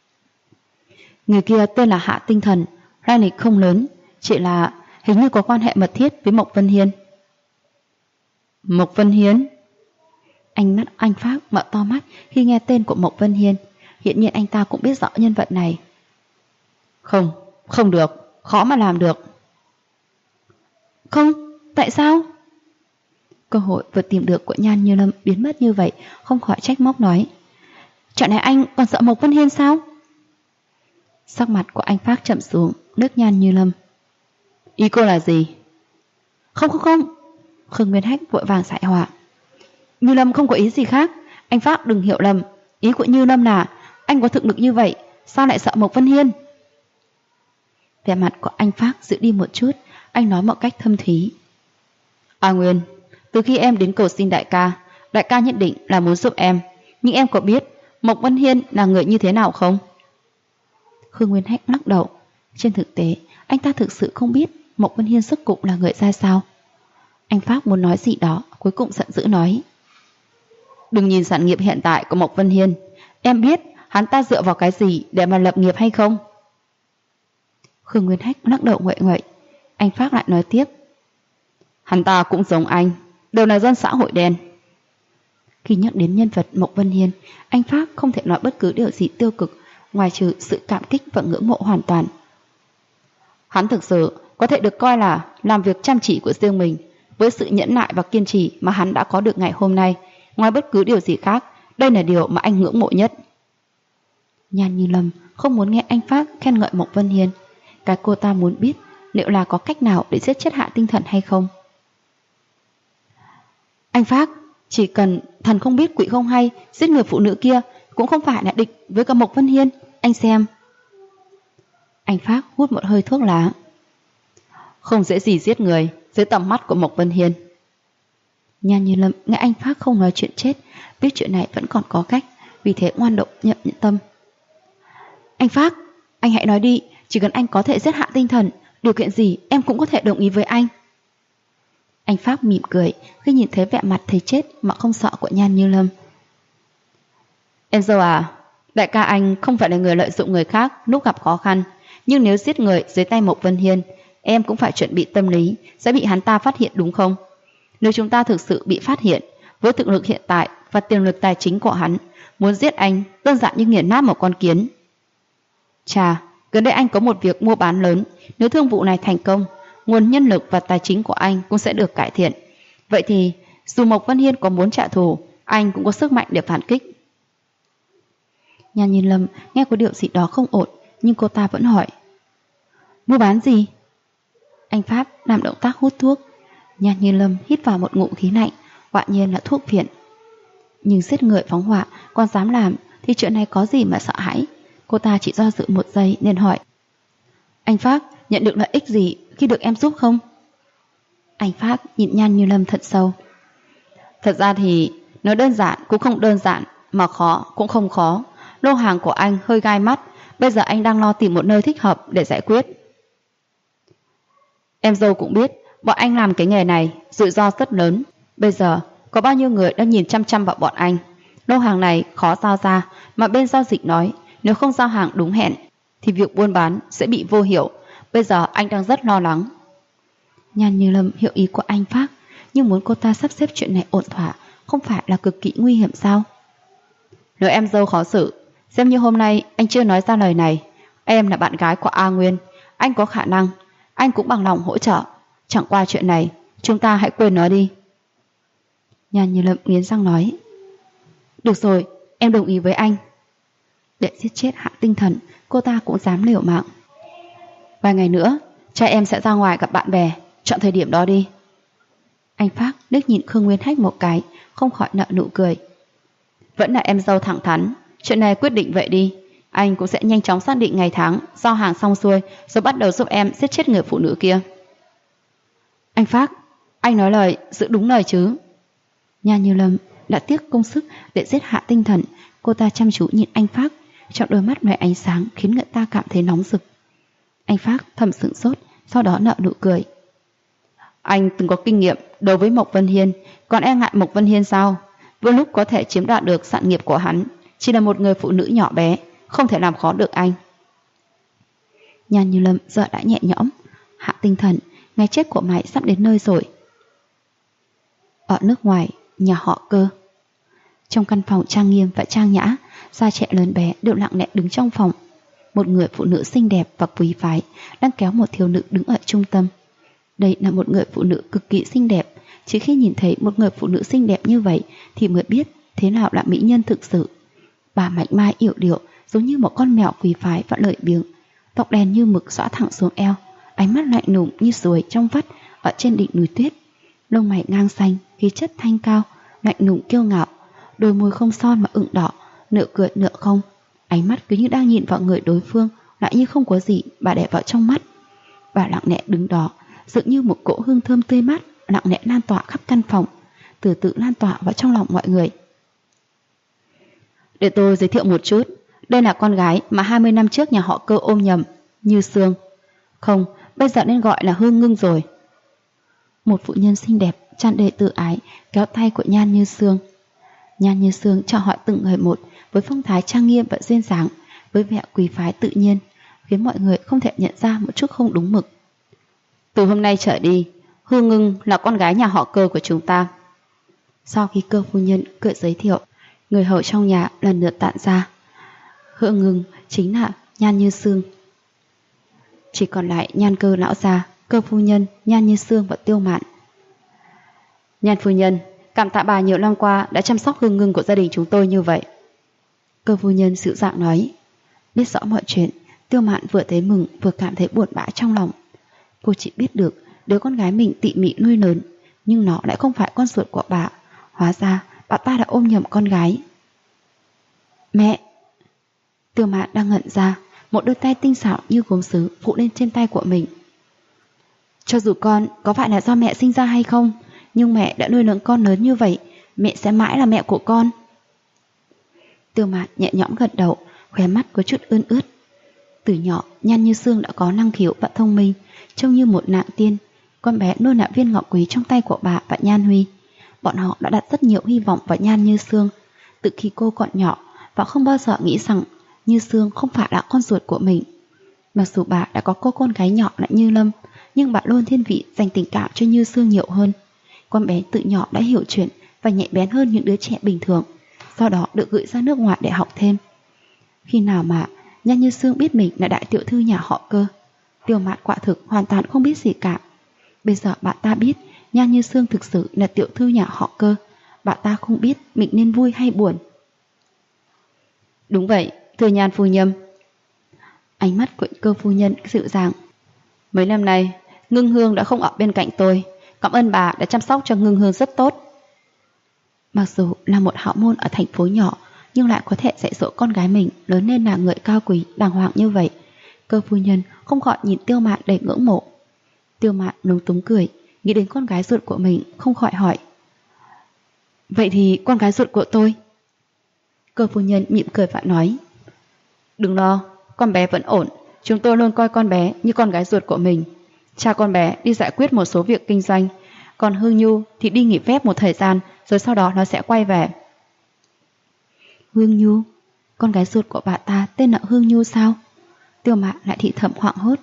Người kia tên là Hạ Tinh Thần, lai lịch không lớn, chỉ là hình như có quan hệ mật thiết với Mộc Vân Hiên. Mộc Vân Hiên? Anh Phác mở to mắt khi nghe tên của Mộc Vân Hiên. Hiện nhiên anh ta cũng biết rõ nhân vật này. Không được, khó mà làm được. Không, tại sao? Cơ hội vừa tìm được của Nhan Như Lâm biến mất như vậy, không khỏi trách móc nói. Chuyện này anh còn sợ Mộc Vân Hiên sao? Sắc mặt của anh Phác chậm xuống, nước Nhan Như Lâm. Ý cô là gì? Không. Khương Nguyên Hách vội vàng giải hòa. Như Lâm không có ý gì khác, anh Phác đừng hiểu lầm. Ý của Như Lâm là anh có thực lực như vậy, sao lại sợ Mộc Vân Hiên? Vẻ mặt của anh Phác giữ đi một chút, anh nói một cách thâm thúy. A Nguyên, từ khi em đến cầu xin đại ca nhất định là muốn giúp em, nhưng em có biết Mộc Vân Hiên là người như thế nào không? Khương Nguyên Hách lắc đầu. Trên thực tế, anh ta thực sự không biết Mộc Vân Hiên rốt cuộc là người ra sao. Anh Phác muốn nói gì đó, cuối cùng giận dữ nói. Đừng nhìn sản nghiệp hiện tại của Mộc Vân Hiên, em biết hắn ta dựa vào cái gì để mà lập nghiệp hay không? Khương Nguyên Hách lắc đầu nguậy nguậy. Anh Phác lại nói tiếp. Hắn ta cũng giống anh, đều là dân xã hội đen. Khi nhắc đến nhân vật Mộc Vân Hiên, anh Phác không thể nói bất cứ điều gì tiêu cực, ngoài trừ sự cảm kích và ngưỡng mộ hoàn toàn. Hắn thực sự có thể được coi là làm việc chăm chỉ của riêng mình. Với sự nhẫn nại và kiên trì mà hắn đã có được ngày hôm nay, ngoài bất cứ điều gì khác, đây là điều mà anh ngưỡng mộ nhất. Nhan Như Lâm không muốn nghe anh Phác khen ngợi Mộc Vân Hiên. Cái cô ta muốn biết liệu là có cách nào để giết chết Hạ Tinh Thần hay không. Anh Phác, chỉ cần thần không biết quỷ không hay, giết người phụ nữ kia cũng không phải là địch với cả Mộc Vân Hiên. Anh xem. Anh Phác hút một hơi thuốc lá. Không dễ gì giết người dưới tầm mắt của Mộc Vân Hiên. Nhan Như Lâm nghe anh Phác không nói chuyện chết, biết chuyện này vẫn còn có cách, vì thế ngoan động nhận tâm. Anh Phác, anh hãy nói đi, chỉ cần anh có thể giết Hạ Tinh Thần, điều kiện gì em cũng có thể đồng ý với anh. Anh Phác mỉm cười khi nhìn thấy vẻ mặt thấy chết mà không sợ của Nhan Như Lâm. Em dâu à, đại ca anh không phải là người lợi dụng người khác lúc gặp khó khăn, nhưng nếu giết người dưới tay Mộc Vân Hiên, em cũng phải chuẩn bị tâm lý sẽ bị hắn ta phát hiện đúng không? Nếu chúng ta thực sự bị phát hiện, với thực lực hiện tại và tiềm lực tài chính của hắn, muốn giết anh đơn giản như nghiền nát một con kiến. Chà, gần đây anh có một việc mua bán lớn, nếu thương vụ này thành công, nguồn nhân lực và tài chính của anh cũng sẽ được cải thiện. Vậy thì, dù Mộc Vân Hiên có muốn trả thù, anh cũng có sức mạnh để phản kích. Nhan Như Lâm nghe có điều gì đó không ổn, nhưng cô ta vẫn hỏi. Mua bán gì? Anh Pháp làm động tác hút thuốc. Nhan Như Lâm hít vào một ngụm khí lạnh, quả nhiên là thuốc viện. Nhưng giết người phóng hỏa còn dám làm thì chuyện này có gì mà sợ hãi. Cô ta chỉ do dự một giây nên hỏi: Anh Pháp nhận được lợi ích gì khi được em giúp không? Anh Pháp nhìn Nhan Như Lâm thật sâu. Thật ra thì nói đơn giản cũng không đơn giản, mà khó cũng không khó. Lô hàng của anh hơi gai mắt, bây giờ anh đang lo tìm một nơi thích hợp để giải quyết. Em dâu cũng biết bọn anh làm cái nghề này rủi ro rất lớn. Bây giờ có bao nhiêu người đang nhìn chăm chăm vào bọn anh. Lô hàng này khó giao ra, mà bên giao dịch nói nếu không giao hàng đúng hẹn thì việc buôn bán sẽ bị vô hiệu. Bây giờ anh đang rất lo lắng. Nhan Như Lâm hiểu ý của anh Pháp, nhưng muốn cô ta sắp xếp chuyện này ổn thỏa không phải là cực kỳ nguy hiểm sao? Nếu em dâu khó xử, xem như hôm nay anh chưa nói ra lời này. Em là bạn gái của A Nguyên, anh có khả năng, anh cũng bằng lòng hỗ trợ. Chẳng qua chuyện này chúng ta hãy quên nó đi. Nhan Như Lâm nghiến răng nói: Được rồi, em đồng ý với anh. Để giết chết Hạ Tinh Thần, cô ta cũng dám liều mạng. Vài ngày nữa cha em sẽ ra ngoài gặp bạn bè, chọn thời điểm đó đi. Anh Pháp liếc nhìn Khương Nguyên Hách một cái, không khỏi nở nụ cười. Vẫn là em dâu thẳng thắn, chuyện này quyết định vậy đi. Anh cũng sẽ nhanh chóng xác định ngày tháng, giao hàng xong xuôi rồi bắt đầu giúp em giết chết người phụ nữ kia. Anh Pháp, anh nói lời giữ đúng lời chứ? Nhan Như Lâm đã tiếc công sức để giết Hạ Tinh Thần. Cô ta chăm chú nhìn anh Pháp, trong đôi mắt lóe ánh sáng khiến người ta cảm thấy nóng rực. Anh Pháp thầm sửng sốt, sau đó nở nụ cười. Anh từng có kinh nghiệm đối với Mộc Vân Hiên, còn e ngại Mộc Vân Hiên sao? Vừa lúc có thể chiếm đoạt được sản nghiệp của hắn, chỉ là một người phụ nữ nhỏ bé, không thể làm khó được anh. Nhan Như Lâm giờ đã nhẹ nhõm. Hạ Tinh Thần, ngày chết của mày sắp đến nơi rồi. Ở nước ngoài, nhà họ Cơ. Trong căn phòng trang nghiêm và trang nhã, gia trẻ lớn bé đều lặng lẽ đứng trong phòng. Một người phụ nữ xinh đẹp và quý phái đang kéo một thiếu nữ đứng ở trung tâm. Đây là một người phụ nữ cực kỳ xinh đẹp. Chỉ khi nhìn thấy một người phụ nữ xinh đẹp như vậy thì mới biết thế nào là mỹ nhân thực sự. Bà mảnh mai yểu điệu, giống như một con mèo quý phái và lợi biếng. Tóc đen như mực xõa thẳng xuống eo, ánh mắt lạnh lùng như suối trong vắt ở trên đỉnh núi tuyết. Lông mày ngang xanh, khí chất thanh cao, lạnh lùng kiêu ngạo. Đôi môi không son mà ửng đỏ, nửa cười nửa không. Ánh mắt cứ như đang nhìn vào người đối phương, lại như không có gì bà để vào trong mắt. Bà lặng lẽ đứng đó, dường như một cỗ hương thơm tươi mát lặng lẽ lan tỏa khắp căn phòng, từ từ lan tỏa vào trong lòng mọi người. Để tôi giới thiệu một chút, đây là con gái mà 20 năm trước nhà họ Cơ ôm nhầm, Như Sương. Không, bây giờ nên gọi là Hương Ngưng rồi. Một phụ nhân xinh đẹp tràn đầy tự ái kéo tay của Nhan Như Sương. Nhan Như Sương chào hỏi từng người một với phong thái trang nghiêm và duyên dáng, với vẻ quý phái tự nhiên, khiến mọi người không thể nhận ra một chút không đúng mực. Từ hôm nay trở đi, Hương Ngưng là con gái nhà họ Cơ của chúng ta. Sau khi Cơ phu nhân cười giới thiệu, người hầu trong nhà lần lượt tản ra. Hương Ngưng chính là Nhan Như Sương. Chỉ còn lại Nhan Cơ lão già, Cơ phu nhân, Nhan Như Sương và Tiêu Mạn. Nhan phu nhân, cảm tạ bà nhiều năm qua đã chăm sóc Hương Ngưng của gia đình chúng tôi như vậy. Cơ phu nhân dịu dàng nói. Biết rõ mọi chuyện, Tiêu Mạn vừa thấy mừng vừa cảm thấy buồn bã trong lòng. Cô chỉ biết được đứa con gái mình tỉ mỉ nuôi lớn, nhưng nó lại không phải con ruột của bà. Hóa ra bà ta đã ôm nhầm con gái. Mẹ! Tiêu Mạn đang ngẩn ra, một đôi tay tinh xảo như gốm sứ phụ lên trên tay của mình. Cho dù con có phải là do mẹ sinh ra hay không, nhưng mẹ đã nuôi lớn con lớn như vậy, mẹ sẽ mãi là mẹ của con. Tiêu Mạn nhẹ nhõm gật đầu, khóe mắt có chút ươn ướt. Từ nhỏ, Nhan Như Sương đã có năng khiếu và thông minh, trông như một nàng tiên. Con bé luôn là viên ngọc quý trong tay của bà và Nhan Huy. Bọn họ đã đặt rất nhiều hy vọng vào Nhan Như Sương từ khi cô còn nhỏ, và không bao giờ nghĩ rằng Như Sương không phải là con ruột của mình. Mặc dù bà đã có cô con gái nhỏ là Như Lâm, nhưng bà luôn thiên vị dành tình cảm cho Như Sương nhiều hơn. Con bé từ nhỏ đã hiểu chuyện và nhạy bén hơn những đứa trẻ bình thường, sau đó được gửi ra nước ngoài để học thêm. Khi nào mà Nhan Như Sương biết mình là đại tiểu thư nhà họ Cơ, Tiêu Mạn quả thực hoàn toàn không biết gì cả. Bây giờ bà ta biết Nhan Như Sương thực sự là tiểu thư nhà họ Cơ, bà ta không biết mình nên vui hay buồn. Đúng vậy, thưa Nhan phu nhân. Ánh mắt của Cơ phu nhân dịu dàng. Mấy năm nay, Ngưng Hương đã không ở bên cạnh tôi. Cảm ơn bà đã chăm sóc cho Ngưng Hương rất tốt. Mặc dù là một hảo môn ở thành phố nhỏ, nhưng lại có thể dạy dỗ con gái mình lớn lên là người cao quý, đàng hoàng như vậy. Cơ phu nhân không khỏi nhìn Tiêu Mạn đầy ngưỡng mộ. Tiêu Mạn lúng túng cười, nghĩ đến con gái ruột của mình, không khỏi hỏi: vậy thì con gái ruột của tôi? Cơ phu nhân mỉm cười và nói: đừng lo, con bé vẫn ổn. Chúng tôi luôn coi con bé như con gái ruột của mình. Cha con bé đi giải quyết một số việc kinh doanh, còn Hương Nhu thì đi nghỉ phép một thời gian, rồi sau đó nó sẽ quay về. Hương Nhu? Con gái ruột của bà ta tên là Hương Nhu sao? Tiêu Mạn lại thì thầm hoảng hốt.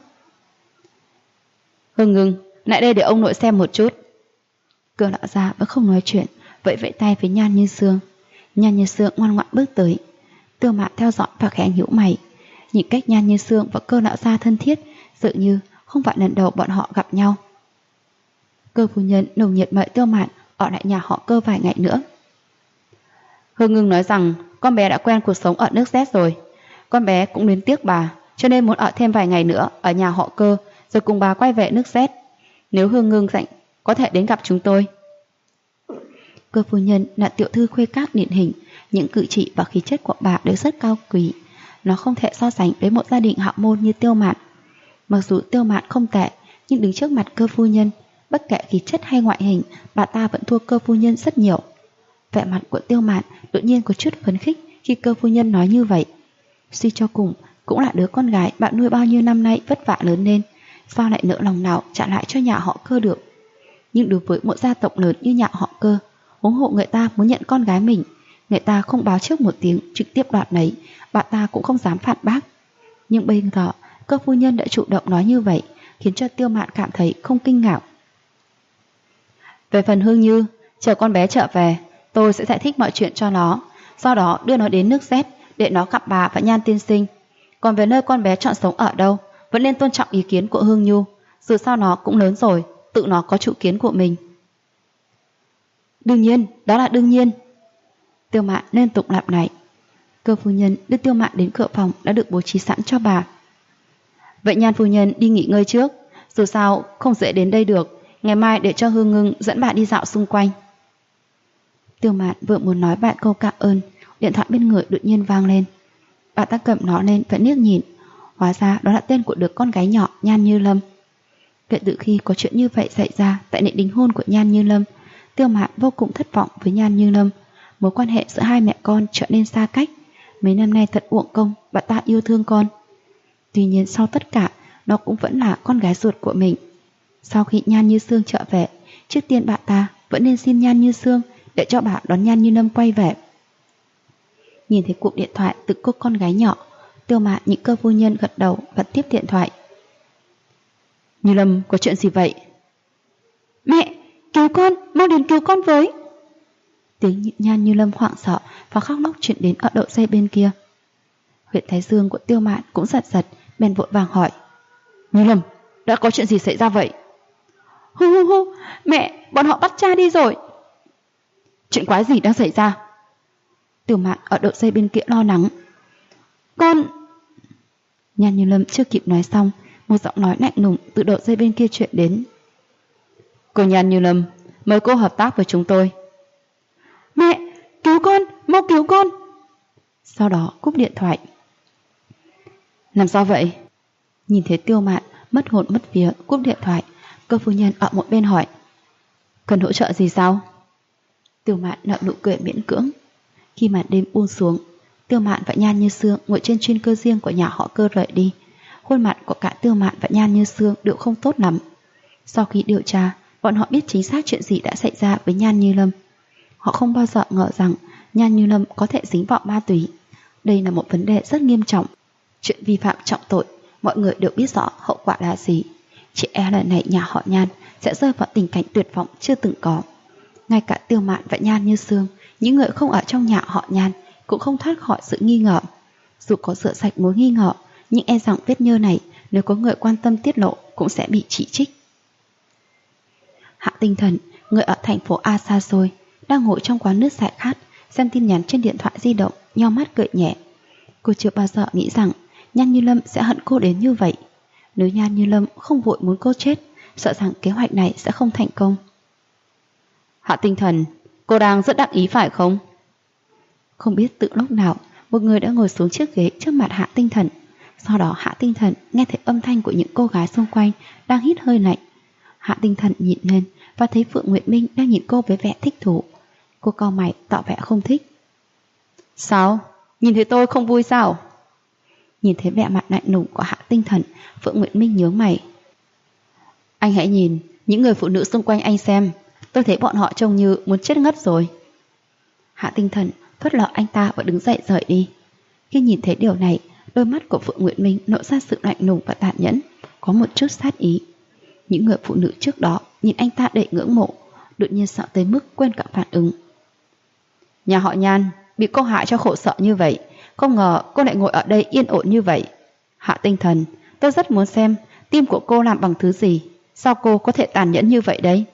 Hương Ngưng, lại đây để ông nội xem một chút. Cơ lão gia vẫn không nói chuyện, vẫy vẫy tay với Nhan Như Sương. Nhan Như Sương ngoan ngoãn bước tới. Tiêu Mạn theo dõi và khẽ nhíu mày. Nhìn cách Nhan Như Sương và Cơ lão gia thân thiết, dường như không phải lần đầu bọn họ gặp nhau. Cơ phu nhân nồng nhiệt mời Tiêu Mạn ở lại nhà họ Cơ vài ngày nữa. Hương Ngưng nói rằng con bé đã quen cuộc sống ở nước Z rồi. Con bé cũng luyến tiếc bà, cho nên muốn ở thêm vài ngày nữa ở nhà họ Cơ, rồi cùng bà quay về nước Z. Nếu Hương Ngưng rảnh, có thể đến gặp chúng tôi. Cơ phu nhân là tiểu thư khuê các điển hình, những cử chỉ và khí chất của bà đều rất cao quý. Nó không thể so sánh với một gia đình hảo môn như Tiêu Mạn. Mặc dù Tiêu Mạn không tệ, nhưng đứng trước mặt cơ phu nhân, bất kể khí chất hay ngoại hình, bà ta vẫn thua cơ phu nhân rất nhiều. Vẻ mặt của Tiêu Mạn đột nhiên có chút phấn khích khi cơ phu nhân nói như vậy. Suy cho cùng, cũng là đứa con gái bạn nuôi bao nhiêu năm nay vất vả lớn lên, sao lại nỡ lòng nào trả lại cho nhà họ Cơ được. Nhưng đối với một gia tộc lớn như nhà họ Cơ, huống hộ người ta muốn nhận con gái mình, người ta không báo trước một tiếng trực tiếp đoạt lấy, bà ta cũng không dám phản bác. Nhưng bây giờ cơ phu nhân đã chủ động nói như vậy, khiến cho Tiêu Mạn cảm thấy không kinh ngạc. Về phần Hương Như, chờ con bé trở về, tôi sẽ giải thích mọi chuyện cho nó, sau đó đưa nó đến nước Z để nó gặp bà và Nhan tiên sinh. Còn về nơi con bé chọn sống ở đâu, vẫn nên tôn trọng ý kiến của Hương Nhu, dù sao nó cũng lớn rồi, tự nó có chủ kiến của mình. Đương nhiên, đó là đương nhiên. Tiêu Mạn liên tục lặp lại. Cơ phu nhân đưa Tiêu Mạn đến cửa phòng đã được bố trí sẵn cho bà. Vậy Nhan phu nhân đi nghỉ ngơi trước, dù sao không dễ đến đây được, ngày mai để cho Hương Ngưng dẫn bà đi dạo xung quanh. Tiêu Mạn vừa muốn nói bạn câu cảm ơn, điện thoại bên người đột nhiên vang lên. Bà ta cầm nó lên và liếc nhìn, hóa ra đó là tên của đứa con gái nhỏ Nhan Như Lâm. Kể từ khi có chuyện như vậy xảy ra tại lễ đính hôn của Nhan Như Lâm, Tiêu Mạn vô cùng thất vọng với Nhan Như Lâm. Mối quan hệ giữa hai mẹ con trở nên xa cách. Mấy năm nay thật uổng công bà ta yêu thương con. Tuy nhiên sau tất cả, nó cũng vẫn là con gái ruột của mình. Sau khi Nhan Như Sương trở về, trước tiên bà ta vẫn nên xin Nhan Như Sương để cho bà đón Nhan Như Lâm quay về. Nhìn thấy cuộc điện thoại từ cô con gái nhỏ, Tiêu Mạn nhịn cơ phu nhân gật đầu và tiếp điện thoại. Như Lâm, có chuyện gì vậy? Mẹ, cứu con, mau đến cứu con với. Tiếng Nhan Như Lâm hoảng sợ và khóc lóc chuyển đến ở đầu dây bên kia. Huyệt thái dương của Tiêu Mạn cũng giật giật, bèn vội vàng hỏi. Như Lâm, đã có chuyện gì xảy ra vậy? Hu hu hu, mẹ, bọn họ bắt cha đi rồi. Chuyện quái gì đang xảy ra? Tiêu Mạn ở đầu dây bên kia lo lắng. Con... Nhan Như Lâm chưa kịp nói xong, một giọng nói lạnh lùng từ đầu dây bên kia truyền đến. Cô Nhan Như Lâm, mời cô hợp tác với chúng tôi. Mẹ, cứu con, mau cứu con. Sau đó cúp điện thoại. Làm sao vậy? Nhìn thấy Tiêu Mạn mất hồn mất vía cúp điện thoại, cơ phu nhân ở một bên hỏi. Cần hỗ trợ gì sao? Tiêu Mạn nở nụ cười miễn cưỡng. Khi màn đêm buông xuống, Tiêu Mạn và Nhan Như Sương ngồi trên chuyên cơ riêng của nhà họ Cơ rời đi. Khuôn mặt của cả Tiêu Mạn và Nhan Như Sương đều không tốt lắm. Sau khi điều tra, bọn họ biết chính xác chuyện gì đã xảy ra với Nhan Như Lâm. Họ không bao giờ ngờ rằng Nhan Như Lâm có thể dính vào ma túy. Đây là một vấn đề rất nghiêm trọng. Chuyện vi phạm trọng tội, mọi người đều biết rõ hậu quả là gì. Chỉ e lần này nhà họ Nhan sẽ rơi vào tình cảnh tuyệt vọng chưa từng có. Ngay cả Tiêu Mạn và Nhan Như Sương, những người không ở trong nhà họ Nhan, cũng không thoát khỏi sự nghi ngờ. Dù có rửa sạch mối nghi ngờ, nhưng e rằng vết nhơ này nếu có người quan tâm tiết lộ cũng sẽ bị chỉ trích. Hạ Tinh Thần, người ở thành phố A xa xôi, đang ngồi trong quán nước giải khát, xem tin nhắn trên điện thoại di động, nheo mắt cười nhẹ. Cô chưa bao giờ nghĩ rằng Nhan Như Lâm sẽ hận cô đến như vậy. Nếu Nhan Như Lâm không vội muốn cô chết, sợ rằng kế hoạch này sẽ không thành công. Hạ Tinh Thần, cô đang rất đắc ý phải không? Không biết từ lúc nào, một người đã ngồi xuống chiếc ghế trước mặt Hạ Tinh Thần. Sau đó Hạ Tinh Thần nghe thấy âm thanh của những cô gái xung quanh đang hít hơi lạnh. Hạ Tinh Thần nhìn lên và thấy Phượng Nguyệt Minh đang nhìn cô với vẻ thích thú. Cô cau mày tỏ vẻ không thích. Sao? Nhìn thấy tôi không vui sao? Nhìn thấy vẻ mặt lạnh lùng của Hạ Tinh Thần, Phượng Nguyệt Minh nhướng mày. Anh hãy nhìn những người phụ nữ xung quanh anh xem. Tôi thấy bọn họ trông như muốn chết ngất rồi. Hạ Tinh Thần phớt lờ anh ta và đứng dậy rời đi. Khi nhìn thấy điều này, đôi mắt của Phượng Nguyệt Minh lộ ra sự lạnh lùng và tàn nhẫn, có một chút sát ý. Những người phụ nữ trước đó nhìn anh ta đầy ngưỡng mộ, đột nhiên sợ tới mức quên cả phản ứng. Nhà họ Nhan bị cô hại cho khổ sở như vậy, không ngờ cô lại ngồi ở đây yên ổn như vậy. Hạ Tinh Thần, tôi rất muốn xem tim của cô làm bằng thứ gì, sao cô có thể tàn nhẫn như vậy đấy?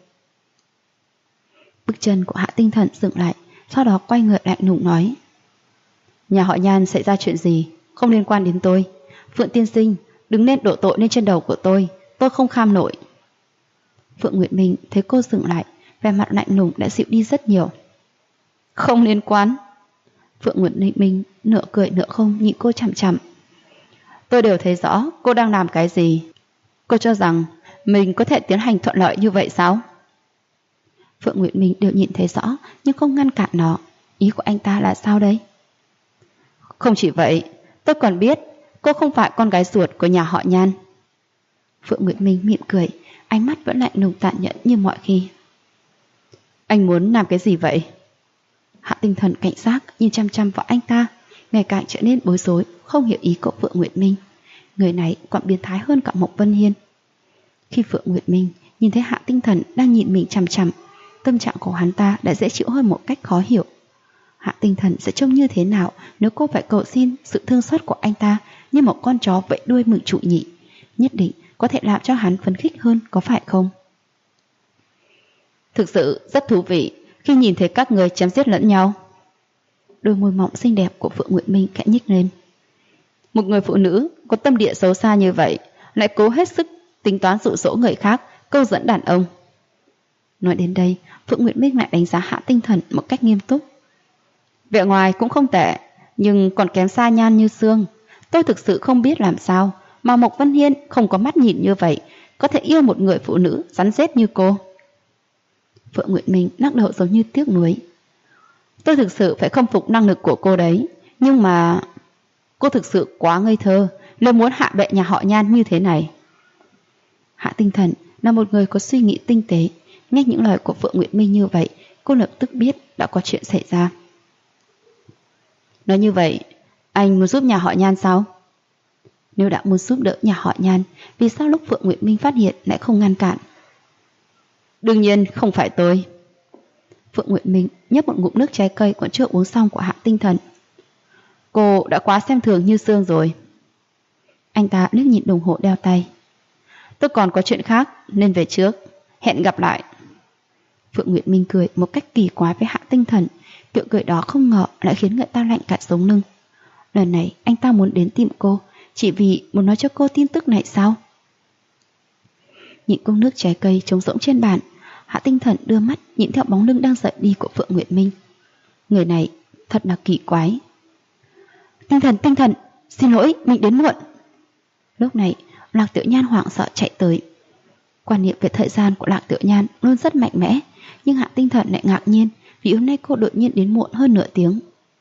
Bước chân của Hạ Tinh Thần dừng lại, sau đó quay người lạnh lùng nói. Nhà họ Nhan xảy ra chuyện gì, không liên quan đến tôi. Phượng tiên sinh, đừng nên đổ tội lên trên đầu của tôi không kham nổi. Phượng Nguyệt Minh thấy cô dừng lại, vẻ mặt lạnh lùng đã dịu đi rất nhiều. Không liên quan. Phượng Nguyệt Minh nửa cười nửa không nhìn cô chằm chằm. Tôi đều thấy rõ cô đang làm cái gì. Cô cho rằng mình có thể tiến hành thuận lợi như vậy sao? Phượng Nguyệt Minh đều nhìn thấy rõ nhưng không ngăn cản nó. Ý của anh ta là sao đây? Không chỉ vậy, tôi còn biết cô không phải con gái ruột của nhà họ Nhan. Phượng Nguyệt Minh mỉm cười, ánh mắt vẫn lạnh lùng tàn nhẫn như mọi khi. Anh muốn làm cái gì vậy? Hạ Tinh Thần cảnh giác nhìn chăm chăm vào anh ta, ngày càng trở nên bối rối, không hiểu ý của Phượng Nguyệt Minh. Người này còn biến thái hơn cả Mộc Vân Hiên. Khi Phượng Nguyệt Minh nhìn thấy Hạ Tinh Thần đang nhìn mình chằm chằm, tâm trạng của hắn ta đã dễ chịu hơn một cách khó hiểu. Hạ Tinh Thần sẽ trông như thế nào nếu cô phải cầu xin sự thương xót của anh ta như một con chó vẫy đuôi mừng trụ nhị? Nhất định có thể làm cho hắn phấn khích hơn, có phải không? Thực sự rất thú vị khi nhìn thấy các người chém giết lẫn nhau. Đôi môi mọng xinh đẹp của Phượng Nguyệt Minh khẽ nhích lên. Một người phụ nữ có tâm địa xấu xa như vậy lại cố hết sức tính toán dụ dỗ người khác, câu dẫn đàn ông. Nói đến đây, Phượng Nguyệt Minh lại đánh giá Hạ Tinh Thần một cách nghiêm túc. Vẻ ngoài cũng không tệ, nhưng còn kém xa Nhan Như Sương. Tôi thực sự không biết làm sao mà Mộc Vân Hiên không có mắt nhìn như vậy có thể yêu một người phụ nữ rắn rết như cô. Phượng Nguyệt Minh lắc đầu giống như tiếc nuối. Tôi thực sự phải khâm phục năng lực của cô đấy, nhưng mà cô thực sự quá ngây thơ nếu muốn hạ bệ nhà họ Nhan như thế này. Hạ Tinh Thần là một người có suy nghĩ tinh tế, nghe những lời của Phượng Nguyệt Minh như vậy, cô lập tức biết đã có chuyện xảy ra. Nói như vậy, anh muốn giúp nhà họ Nhan sao? Nếu đã muốn giúp đỡ nhà họ Nhan, vì sao lúc Phượng Nguyệt Minh phát hiện lại không ngăn cản? Đương nhiên không phải tôi. Phượng Nguyệt Minh nhấp một ngụm nước trái cây còn chưa uống xong của Hạ Tinh Thần. Cô đã quá xem thường Như Sương rồi. Anh ta liếc nhìn đồng hồ đeo tay. Tôi còn có chuyện khác nên về trước. Hẹn gặp lại. Phượng Nguyệt Minh cười một cách kỳ quái với Hạ Tinh Thần. Kiểu cười đó không ngờ lại khiến người ta lạnh cả sống lưng. Lần này anh ta muốn đến tìm cô chỉ vì muốn nói cho cô tin tức này sao? Nhìn cốc nước trái cây trống rỗng trên bàn, Hạ Tinh Thần đưa mắt nhìn theo bóng lưng đang rời đi của Phượng Nguyệt Minh. Người này thật là kỳ quái. Tinh thần, xin lỗi, mình đến muộn. Lúc này, Lạc Tiểu Nhan hoảng sợ chạy tới. Quan niệm về thời gian của Lạc Tiểu Nhan luôn rất mạnh mẽ, nhưng Hạ Tinh Thần lại ngạc nhiên vì hôm nay cô đột nhiên đến muộn hơn nửa tiếng.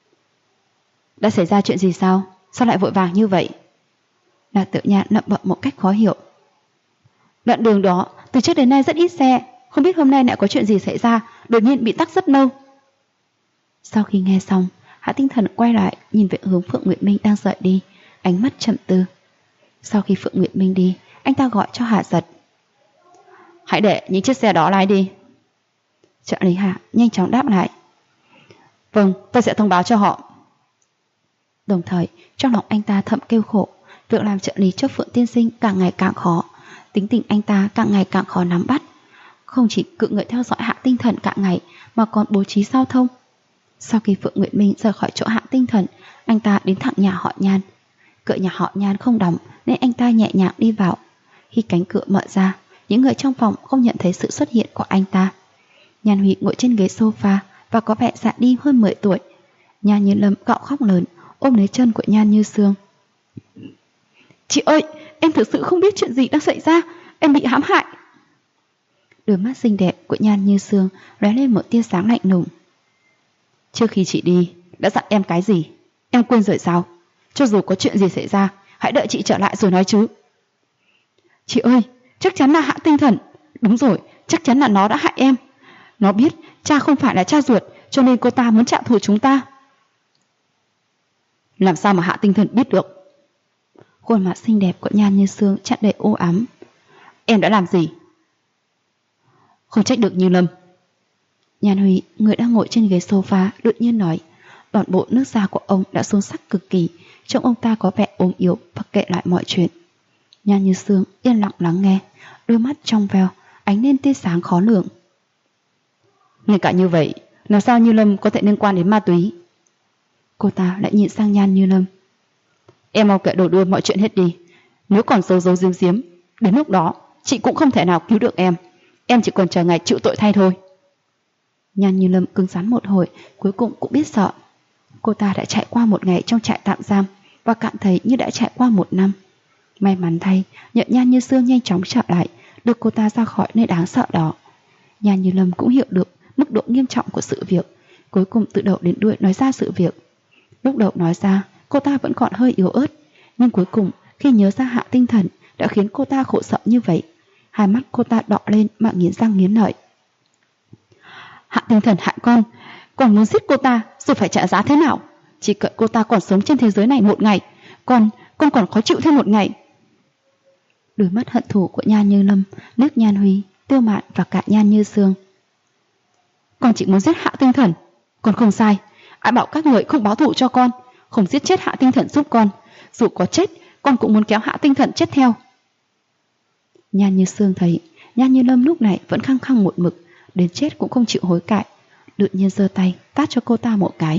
Đã xảy ra chuyện gì sao? Sao lại vội vàng như vậy? Lạc Tiểu Nhan lẩm bẩm một cách khó hiểu. Đoạn đường đó từ trước đến nay rất ít xe, không biết hôm nay lại có chuyện gì xảy ra, đột nhiên bị tắc rất lâu. Sau khi nghe xong, Hạ Tinh Thần quay lại nhìn về hướng Phượng Nguyệt Minh đang rời đi, ánh mắt trầm tư. Sau khi Phượng Nguyệt Minh đi, anh ta gọi cho Hạ Giật. Hãy để những chiếc xe đó lái đi. Trợ lý Hạ nhanh chóng đáp lại. Vâng, tôi sẽ thông báo cho họ. Đồng thời, trong lòng anh ta thầm kêu khổ, việc làm trợ lý cho Phượng tiên sinh càng ngày càng khó, tính tình anh ta càng ngày càng khó nắm bắt. Không chỉ cự người theo dõi Hạ Tinh Thần cả ngày mà còn bố trí giao thông. Sau khi Phượng Nguyệt Minh rời khỏi chỗ Hạ Tinh Thần, anh ta đến thẳng nhà họ Nhan. Cửa nhà họ Nhan không đóng nên anh ta nhẹ nhàng đi vào, Khi cánh cửa mở ra, những người trong phòng không nhận thấy sự xuất hiện của anh ta. Nhan Huy ngồi trên ghế sofa và có vẻ già đi hơn 10 tuổi. Nhan Như Lâm gạo khóc lớn, ôm lấy chân của Nhan Như Sương. Chị ơi, em thực sự không biết chuyện gì đang xảy ra, em bị hãm hại. Đôi mắt xinh đẹp của Nhan Như Sương lóe lên một tia sáng lạnh lùng. Trước khi chị đi, đã dặn em cái gì? Em quên rồi sao? Cho dù có chuyện gì xảy ra, hãy đợi chị trở lại rồi nói chứ. Chị ơi, chắc chắn là Hạ Tinh Thần. Đúng rồi, chắc chắn là nó đã hại em. Nó biết cha không phải là cha ruột, cho nên cô ta muốn trả thù chúng ta. Làm sao mà Hạ Tinh Thần biết được? Khuôn mặt xinh đẹp của Nhan Như Sương tràn đầy u ám. Em đã làm gì? Không trách được Như Lâm. Nhan Huy, người đang ngồi trên ghế sofa, đột nhiên nói. Toàn bộ nước da của ông đã xuống sắc cực kỳ, trông ông ta có vẻ ốm yếu và kệ lại mọi chuyện. Nhan Như Sương yên lặng lắng nghe, đôi mắt trong veo ánh lên tia sáng khó lường. Ngay cả như vậy, làm sao Như Lâm có thể liên quan đến ma túy? Cô ta lại nhìn sang Nhan Như Lâm. Em mau kệ đổ đuôi mọi chuyện hết đi. Nếu còn giấu giấu giếm giếm, đến lúc đó chị cũng không thể nào cứu được em. Em chỉ còn chờ ngày chịu tội thay thôi. Nhan Như Lâm cứng rắn một hồi, cuối cùng cũng biết sợ. Cô ta đã trải qua một ngày trong trại tạm giam và cảm thấy như đã trải qua một năm. May mắn thay, nhận Nhan Như Sương nhanh chóng trở lại, đưa cô ta ra khỏi nơi đáng sợ đó. Nhan Như Lâm cũng hiểu được mức độ nghiêm trọng của sự việc, cuối cùng từ đầu đến đuôi nói ra sự việc. Lúc đầu nói ra, cô ta vẫn còn hơi yếu ớt, nhưng cuối cùng khi nhớ ra Hạ Tinh Thần đã khiến cô ta khổ sở như vậy, hai mắt cô ta đỏ lên mà nghiến răng nghiến lợi. Hạ Tinh Thần hại con, còn muốn giết cô ta rồi phải trả giá thế nào? Chỉ cần cô ta còn sống trên thế giới này một ngày, con còn khó chịu thêm một ngày. Đôi mắt hận thù của Nhan Như Lâm liếc Nhan Huy, Tiêu Mạn và cả Nhan Như Sương. Con chỉ muốn giết Hạ Tinh Thần, con không sai. Ai bảo các người không báo thù cho con, không giết chết Hạ Tinh Thần giúp con, dù có chết con cũng muốn kéo Hạ Tinh Thần chết theo. Nhan Như Sương thấy Nhan Như Lâm lúc này vẫn khăng khăng một mực, đến chết cũng không chịu hối cải, đột nhiên giơ tay tát cho cô ta một cái.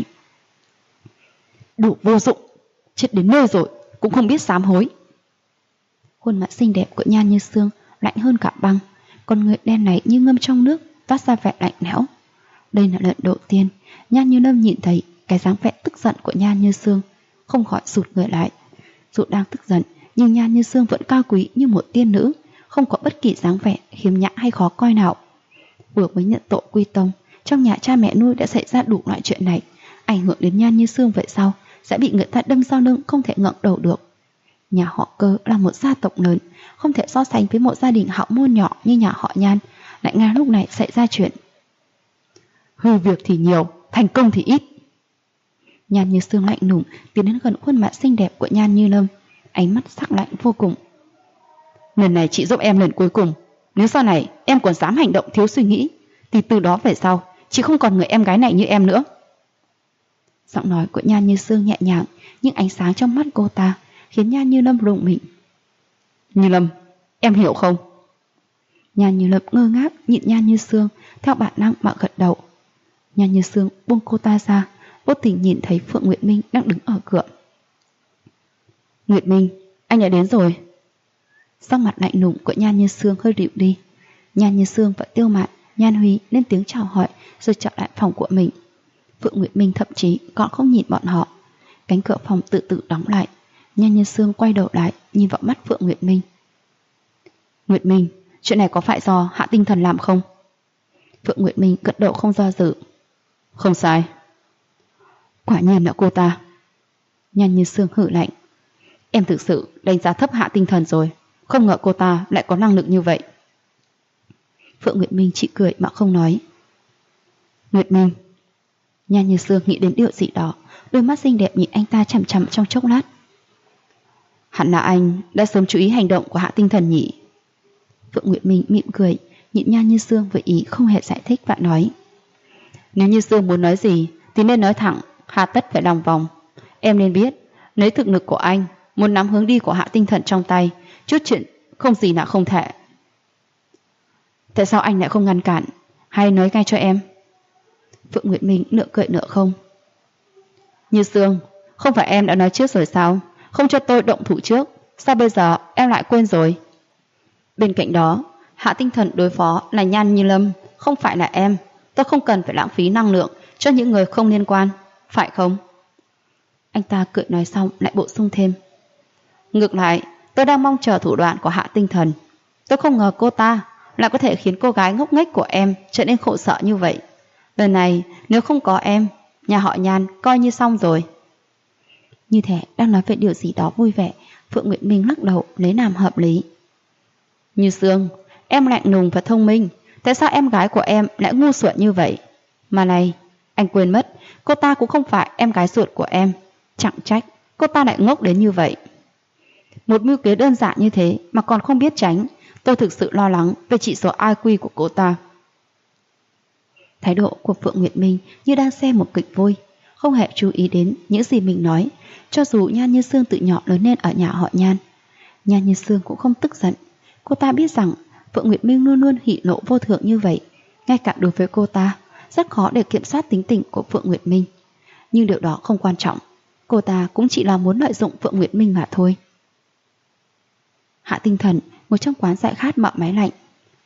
Đủ vô dụng, chết đến nơi rồi cũng không biết sám hối. Khuôn mặt xinh đẹp của Nhan Như Sương lạnh hơn cả băng, con người đen này như ngâm trong nước, toát ra vẻ lạnh lẽo. Đây là lần đầu tiên Nhan Như Lâm nhìn thấy cái dáng vẻ tức giận của Nhan Như Sương, không khỏi rụt người lại. Dù đang tức giận, nhưng Nhan Như Sương vẫn cao quý như một tiên nữ, không có bất kỳ dáng vẻ khiếm nhã hay khó coi nào. Vừa mới nhận tội quy tông, trong nhà cha mẹ nuôi đã xảy ra đủ loại chuyện này, ảnh hưởng đến Nhan Như Sương vậy sao sẽ bị người ta đâm sau lưng không thể ngẩng đầu được. Nhà họ Cơ là một gia tộc lớn, không thể so sánh với một gia đình hậu môn nhỏ như nhà họ Nhan, lại ngay lúc này xảy ra chuyện. Hư việc thì nhiều, thành công thì ít. Nhan Như Sương lạnh lùng tiến đến gần khuôn mặt xinh đẹp của Nhan Như Lâm, ánh mắt sắc lạnh vô cùng. Lần này chị giúp em lần cuối cùng, nếu sau này em còn dám hành động thiếu suy nghĩ, thì từ đó về sau chị không còn người em gái này như em nữa. Giọng nói của Nhan Như Sương nhẹ nhàng, nhưng ánh sáng trong mắt cô ta khiến Nhan Như Lâm rùng mình. Như Lâm, em hiểu không? Nhan Như Lâm ngơ ngác nhìn Nhan Như Sương, theo bản năng mà gật đầu. Nhan Như Sương buông cô ta ra, vô tình nhìn thấy Phượng Nguyệt Minh đang đứng ở cửa. Nguyệt Minh, anh đã đến rồi. Sắc mặt lạnh lùng của Nhan Như Sương hơi dịu đi. Nhan Như Sương và Tiêu Mạn, Nhan Huy lên tiếng chào hỏi rồi trở lại phòng của mình. Phượng Nguyệt Minh thậm chí còn không nhìn bọn họ. Cánh cửa phòng tự tự đóng lại. Nhan Như Sương quay đầu lại nhìn vào mắt Phượng Nguyệt Minh. Nguyệt Minh, chuyện này có phải do Hạ Tinh Thần làm không? Phượng Nguyệt Minh gật đầu không do dự. Không sai. Quả nhiên là cô ta. Nhan Như Sương hử lạnh. Em thực sự đánh giá thấp Hạ Tinh Thần rồi, không ngờ cô ta lại có năng lực như vậy. Phượng Nguyệt Minh chỉ cười mà không nói. Nguyệt Minh. Nhan Như Sương nghĩ đến điều gì đó, đôi mắt xinh đẹp nhìn anh ta chằm chằm trong chốc lát. Hẳn là anh đã sớm chú ý hành động của Hạ Tinh Thần nhỉ? Phượng Nguyệt Minh mỉm cười, nhìn Nhan Như Sương với ý không hề giải thích và nói. Nếu Như Sương muốn nói gì thì nên nói thẳng, hà tất phải lòng vòng. Em nên biết, lấy thực lực của anh, muốn nắm hướng đi của Hạ Tinh Thần trong tay, chút chuyện không gì là không thể. Tại sao anh lại không ngăn cản, hay nói ngay cho em? Phượng Nguyệt Minh nửa cười nửa không. Như Sương, không phải em đã nói trước rồi sao? Không cho tôi động thủ trước, sao bây giờ em lại quên rồi? Bên cạnh đó, Hạ Tinh Thần đối phó là Nhan Như Lâm, không phải là em. Tôi không cần phải lãng phí năng lượng cho những người không liên quan, phải không? Anh ta cười nói xong lại bổ sung thêm. Ngược lại, tôi đang mong chờ thủ đoạn của Hạ Tinh Thần. Tôi không ngờ cô ta lại có thể khiến cô gái ngốc nghếch của em trở nên khổ sở như vậy. Lần này, nếu không có em, nhà họ Nhan coi như xong rồi. Như thể đang nói về điều gì đó vui vẻ, Phượng Nguyệt Minh lắc đầu lấy làm hợp lý. Như Sương, em lạnh lùng và thông minh, tại sao em gái của em lại ngu xuẩn như vậy? Mà này, anh quên mất, cô ta cũng không phải em gái ruột của em. Chẳng trách, cô ta lại ngốc đến như vậy. Một mưu kế đơn giản như thế mà còn không biết tránh, tôi thực sự lo lắng về chỉ số IQ của cô ta. Thái độ của Phượng Nguyệt Minh như đang xem một kịch vui, không hề chú ý đến những gì mình nói, cho dù Nhan Như Sương từ nhỏ lớn lên ở nhà họ Nhan. Nhan Như Sương cũng không tức giận. Cô ta biết rằng Phượng Nguyệt Minh luôn luôn hỉ nộ vô thượng như vậy, ngay cả đối với cô ta rất khó để kiểm soát tính tình của Phượng Nguyệt Minh. Nhưng điều đó không quan trọng, cô ta cũng chỉ là muốn lợi dụng Phượng Nguyệt Minh mà thôi. Hạ Tinh Thần ngồi trong quán giải khát mở máy lạnh.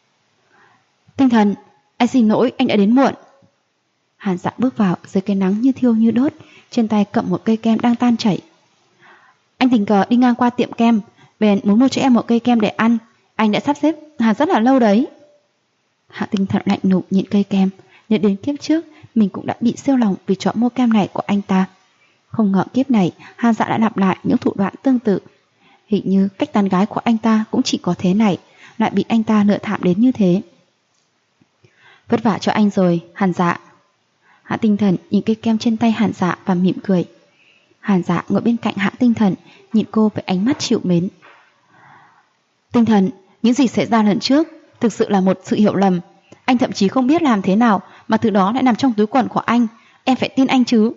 Tinh Thần, anh xin lỗi anh đã đến muộn. Hàn Dạ bước vào dưới cái nắng như thiêu như đốt, trên tay cầm một cây kem đang tan chảy. Anh tình cờ đi ngang qua tiệm kem, bèn muốn mua cho em một cây kem để ăn. Anh đã sắp xếp rất là lâu đấy. Hạ Tinh Thần lạnh lùng nhìn cây kem, nhớ đến kiếp trước mình cũng đã bị siêu lòng vì chọn mua kem này của anh ta. Không ngờ kiếp này Hàn Dạ đã lặp lại những thủ đoạn tương tự. Hình như cách tán gái của anh ta cũng chỉ có thế này, lại bị anh ta nợ thảm đến như thế. Vất vả cho anh rồi, Hàn Dạ. Hạ Tinh Thần nhìn cây kem trên tay Hàn Dạ và mỉm cười. Hàn Dạ ngồi bên cạnh Hạ Tinh Thần, nhìn cô với ánh mắt chịu mến. Tinh Thần, những gì xảy ra lần trước thực sự là một sự hiểu lầm. Anh thậm chí không biết làm thế nào mà thứ đó lại nằm trong túi quần của anh. Em phải tin anh chứ.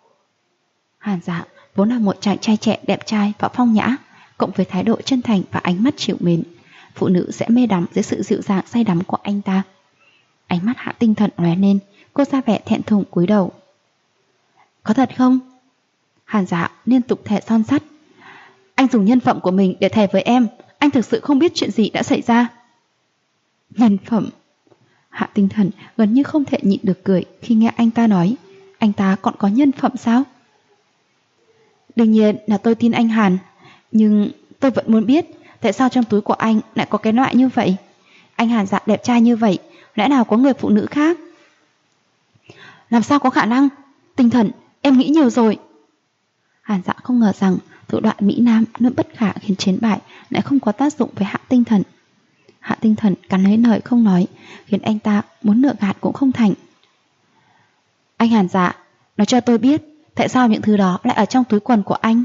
Hàn Dạ vốn là một chàng trai trẻ đẹp trai và phong nhã, cộng với thái độ chân thành và ánh mắt chịu mến, phụ nữ sẽ mê đắm dưới sự dịu dàng say đắm của anh ta. Ánh mắt Hạ Tinh Thần lóe lên, cô ra vẻ thẹn thùng cúi đầu. Có thật không? Hàn Dạ liên tục thề son sắt. Anh dùng nhân phẩm của mình để thề với em, anh thực sự không biết chuyện gì đã xảy ra. Nhân phẩm? Hạ Tinh Thần gần như không thể nhịn được cười khi nghe anh ta nói, anh ta còn có nhân phẩm sao? Đương nhiên là tôi tin anh Hàn, nhưng tôi vẫn muốn biết tại sao trong túi của anh lại có cái loại như vậy. Anh Hàn Dạ đẹp trai như vậy, lẽ nào có người phụ nữ khác? Làm sao có khả năng? Tinh Thần, em nghĩ nhiều rồi. Hàn Dạ không ngờ rằng thủ đoạn Mỹ Nam luôn bất khả khiến chiến bại lại không có tác dụng với Hạ Tinh Thần. Hạ Tinh Thần cắn lấy lời không nói, khiến anh ta muốn lừa gạt cũng không thành. Anh Hàn Dạ, nói cho tôi biết tại sao những thứ đó lại ở trong túi quần của anh.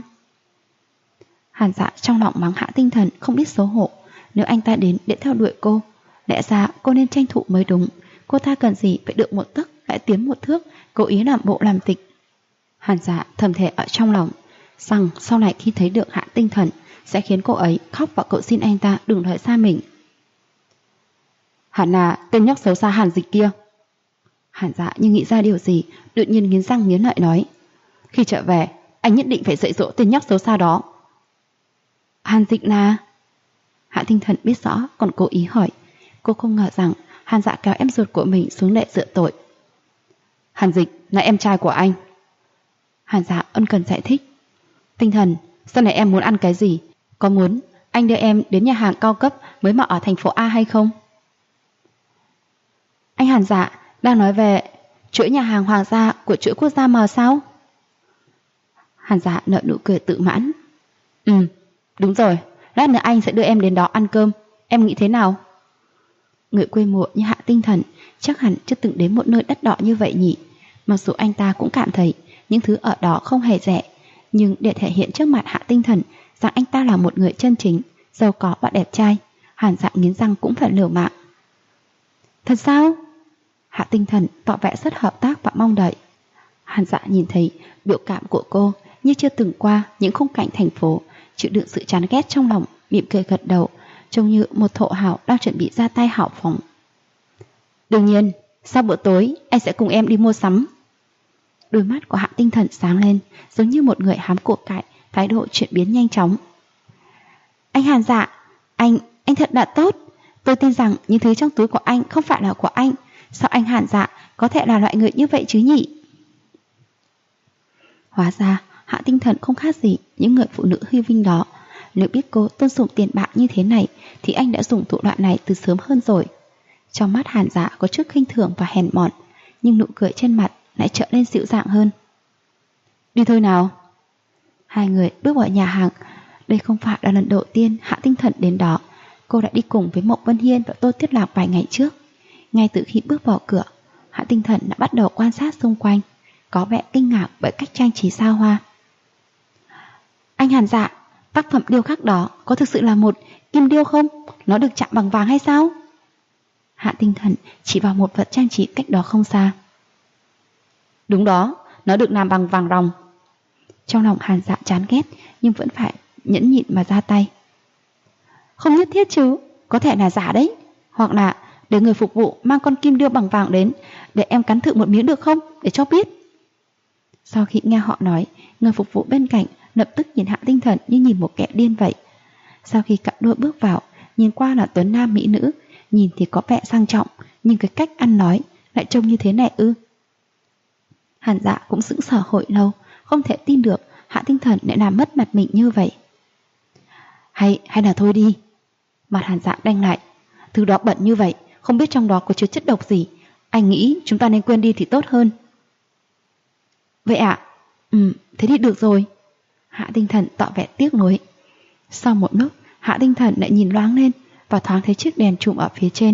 Hàn Dạ trong lòng mắng Hạ Tinh Thần không biết xấu hổ. Nếu anh ta đến để theo đuổi cô, lẽ ra cô nên tranh thủ mới đúng. Cô ta cần gì phải được một tấc lại tiến một thước, cố ý làm bộ làm tịch. Hàn Dạ thầm thề ở trong lòng rằng sau này khi thấy được Hạ Tinh Thần sẽ khiến cô ấy khóc và cầu xin anh ta đừng rời xa mình. Hẳn là tên nhóc xấu xa Hàn Dịch kia. Hàn Dạ như nghĩ ra điều gì, đột nhiên nghiến răng nghiến lợi nói. Khi trở về, anh nhất định phải dạy dỗ tên nhóc xấu xa đó. Hàn Dịch là... Hạ Tinh Thần biết rõ còn cố ý hỏi. Cô không ngờ rằng Hàn Dạ kéo em ruột của mình xuống để dựa tội. Hàn Dịch là em trai của anh. Hàn Dạ ân cần giải thích. Tinh Thần, sau này em muốn ăn cái gì? Có muốn anh đưa em đến nhà hàng cao cấp mới mở ở thành phố A hay không? Anh Hàn Dạ đang nói về chuỗi nhà hàng hoàng gia của chuỗi quốc gia M sao? Hàn Dạ nở nụ cười tự mãn. Đúng rồi, lát nữa anh sẽ đưa em đến đó ăn cơm. Em nghĩ thế nào? Người quê mùa như Hạ Tinh Thần chắc hẳn chưa từng đến một nơi đắt đỏ như vậy nhỉ. Mặc dù anh ta cũng cảm thấy những thứ ở đó không hề rẻ, nhưng để thể hiện trước mặt Hạ Tinh Thần rằng anh ta là một người chân chính, giàu có và đẹp trai, Hàn Dạ nghiến răng cũng phải liều mạng. Thật sao? Hạ Tinh Thần tỏ vẻ rất hợp tác và mong đợi. Hàn Dạ nhìn thấy biểu cảm của cô như chưa từng qua những khung cảnh thành phố, chịu đựng sự chán ghét trong lòng, mỉm cười gật đầu, trông như một thổ hào đang chuẩn bị ra tay hào phóng. Đương nhiên, sau bữa tối anh sẽ cùng em đi mua sắm. Đôi mắt của Hạ Tinh Thần sáng lên, giống như một người hám của cải, thái độ chuyển biến nhanh chóng. Anh Hàn Dạ, anh anh thật là tốt. Tôi tin rằng những thứ trong túi của anh không phải là của anh. Sao anh Hàn Dạ có thể là loại người như vậy chứ nhỉ? Hóa ra Hạ Tinh Thần không khác gì những người phụ nữ hy vinh đó. Nếu biết cô tôn sùng tiền bạc như thế này thì anh đã dùng thủ đoạn này từ sớm hơn rồi. Trong mắt Hàn Dạ có chút khinh thường và hèn mọn, nhưng nụ cười trên mặt lại trở nên dịu dàng hơn. Đi thôi nào. Hai người bước vào nhà hàng. Đây không phải là lần đầu tiên Hạ Tinh Thần đến đó. Cô đã đi cùng với Mộng Vân Hiên và Tô Tuyết Lạc vài ngày trước. Ngay từ khi bước vào cửa, Hạ Tinh Thần đã bắt đầu quan sát xung quanh, có vẻ kinh ngạc bởi cách trang trí xa hoa. Anh Hàn Dạ, tác phẩm điêu khắc đó có thực sự là một kim điêu không? Nó được chạm bằng vàng hay sao? Hạ Tinh Thần chỉ vào một vật trang trí cách đó không xa. Đúng đó, nó được làm bằng vàng ròng. Trong lòng Hàn Dạ chán ghét nhưng vẫn phải nhẫn nhịn mà ra tay. Không nhất thiết chứ, có thể là giả đấy. Hoặc là để người phục vụ mang con kim điêu bằng vàng đến, để em cắn thử một miếng được không, để cho biết. Sau khi nghe họ nói, người phục vụ bên cạnh lập tức nhìn Hạ Tinh Thần như nhìn một kẻ điên vậy. Sau khi cặp đôi bước vào, nhìn qua là tuấn nam mỹ nữ, nhìn thì có vẻ sang trọng, nhưng cái cách ăn nói lại trông như thế này ư? Hàn Dạ cũng sững sờ hồi lâu, không thể tin được Hạ Tinh Thần lại làm mất mặt mình như vậy. Hay là thôi đi. Mặt Hàn Dạ đanh lại. Thứ đó bẩn như vậy, không biết trong đó có chứa chất độc gì. Anh nghĩ chúng ta nên quên đi thì tốt hơn. Vậy ạ? Thế thì được rồi. Hạ Tinh Thần tỏ vẻ tiếc nuối. Sau một lúc, Hạ Tinh Thần lại nhìn loáng lên và thoáng thấy chiếc đèn trùm ở phía trên.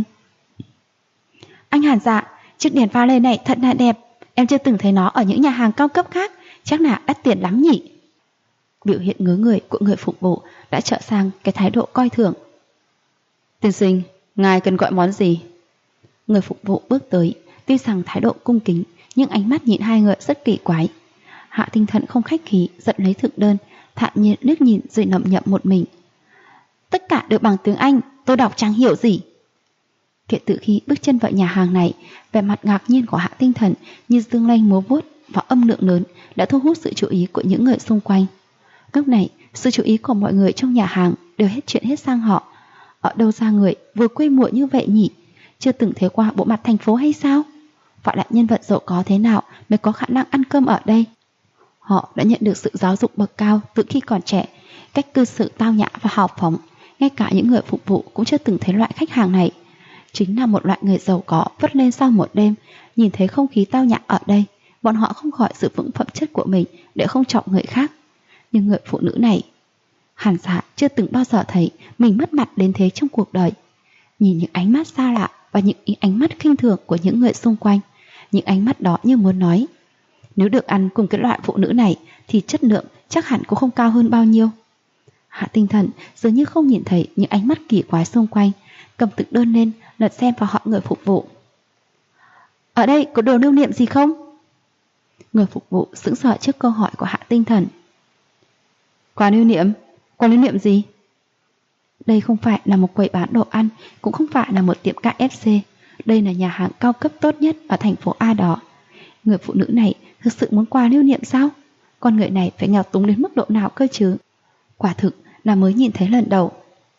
Anh Hàn Dạ, chiếc đèn pha lê này thật là đẹp. Em chưa từng thấy nó ở những nhà hàng cao cấp khác. Chắc là đắt tiền lắm nhỉ? Biểu hiện ngớ người của người phục vụ đã trở sang cái thái độ coi thường. Tiên sinh, ngài cần gọi món gì? Người phục vụ bước tới, tuy rằng thái độ cung kính nhưng ánh mắt nhìn hai người rất kỳ quái. Hạ Tinh Thần không khách khí giận lấy thực đơn, thản nhiên liếc nhìn rồi nậm nhậm một mình. Tất cả đều bằng tiếng Anh, tôi đọc chẳng hiểu gì. Kể từ khi bước chân vào nhà hàng này, vẻ mặt ngạc nhiên của Hạ Tinh Thần như dương lanh múa vuốt và âm lượng lớn đã thu hút sự chú ý của những người xung quanh. Lúc này, sự chú ý của mọi người trong nhà hàng đều hết chuyện hết sang họ. Ở đâu ra người vừa quê mùa như vậy nhỉ? Chưa từng thấy qua bộ mặt thành phố hay sao? Phải là nhân vật giàu có thế nào mới có khả năng ăn cơm ở đây? Họ đã nhận được sự giáo dục bậc cao từ khi còn trẻ, cách cư xử tao nhã và hào phóng. Ngay cả những người phục vụ cũng chưa từng thấy loại khách hàng này. Chính là một loại người giàu có vất lên sau một đêm. Nhìn thấy không khí tao nhã ở đây, bọn họ không khỏi giữ vững phẩm chất của mình để không chọc người khác. Nhưng người phụ nữ này, Hàn Dạ chưa từng bao giờ thấy mình mất mặt đến thế trong cuộc đời. Nhìn những ánh mắt xa lạ và những ánh mắt khinh thường của những người xung quanh, những ánh mắt đó như muốn nói, nếu được ăn cùng cái loại phụ nữ này thì chất lượng chắc hẳn cũng không cao hơn bao nhiêu. Hạ Tinh Thần dường như không nhìn thấy những ánh mắt kỳ quái xung quanh, cầm thực đơn lên lật xem vào họ người phục vụ. Ở đây có đồ lưu niệm gì không? Người phục vụ sững sờ trước câu hỏi của Hạ Tinh Thần. Quà lưu niệm? Quà lưu niệm gì? Đây không phải là một quầy bán đồ ăn, cũng không phải là một tiệm KFC. Đây là nhà hàng cao cấp tốt nhất ở thành phố A đó. Người phụ nữ này thực sự muốn quà lưu niệm sao? Con người này phải nghèo túng đến mức độ nào cơ chứ? Quả thực là mới nhìn thấy lần đầu.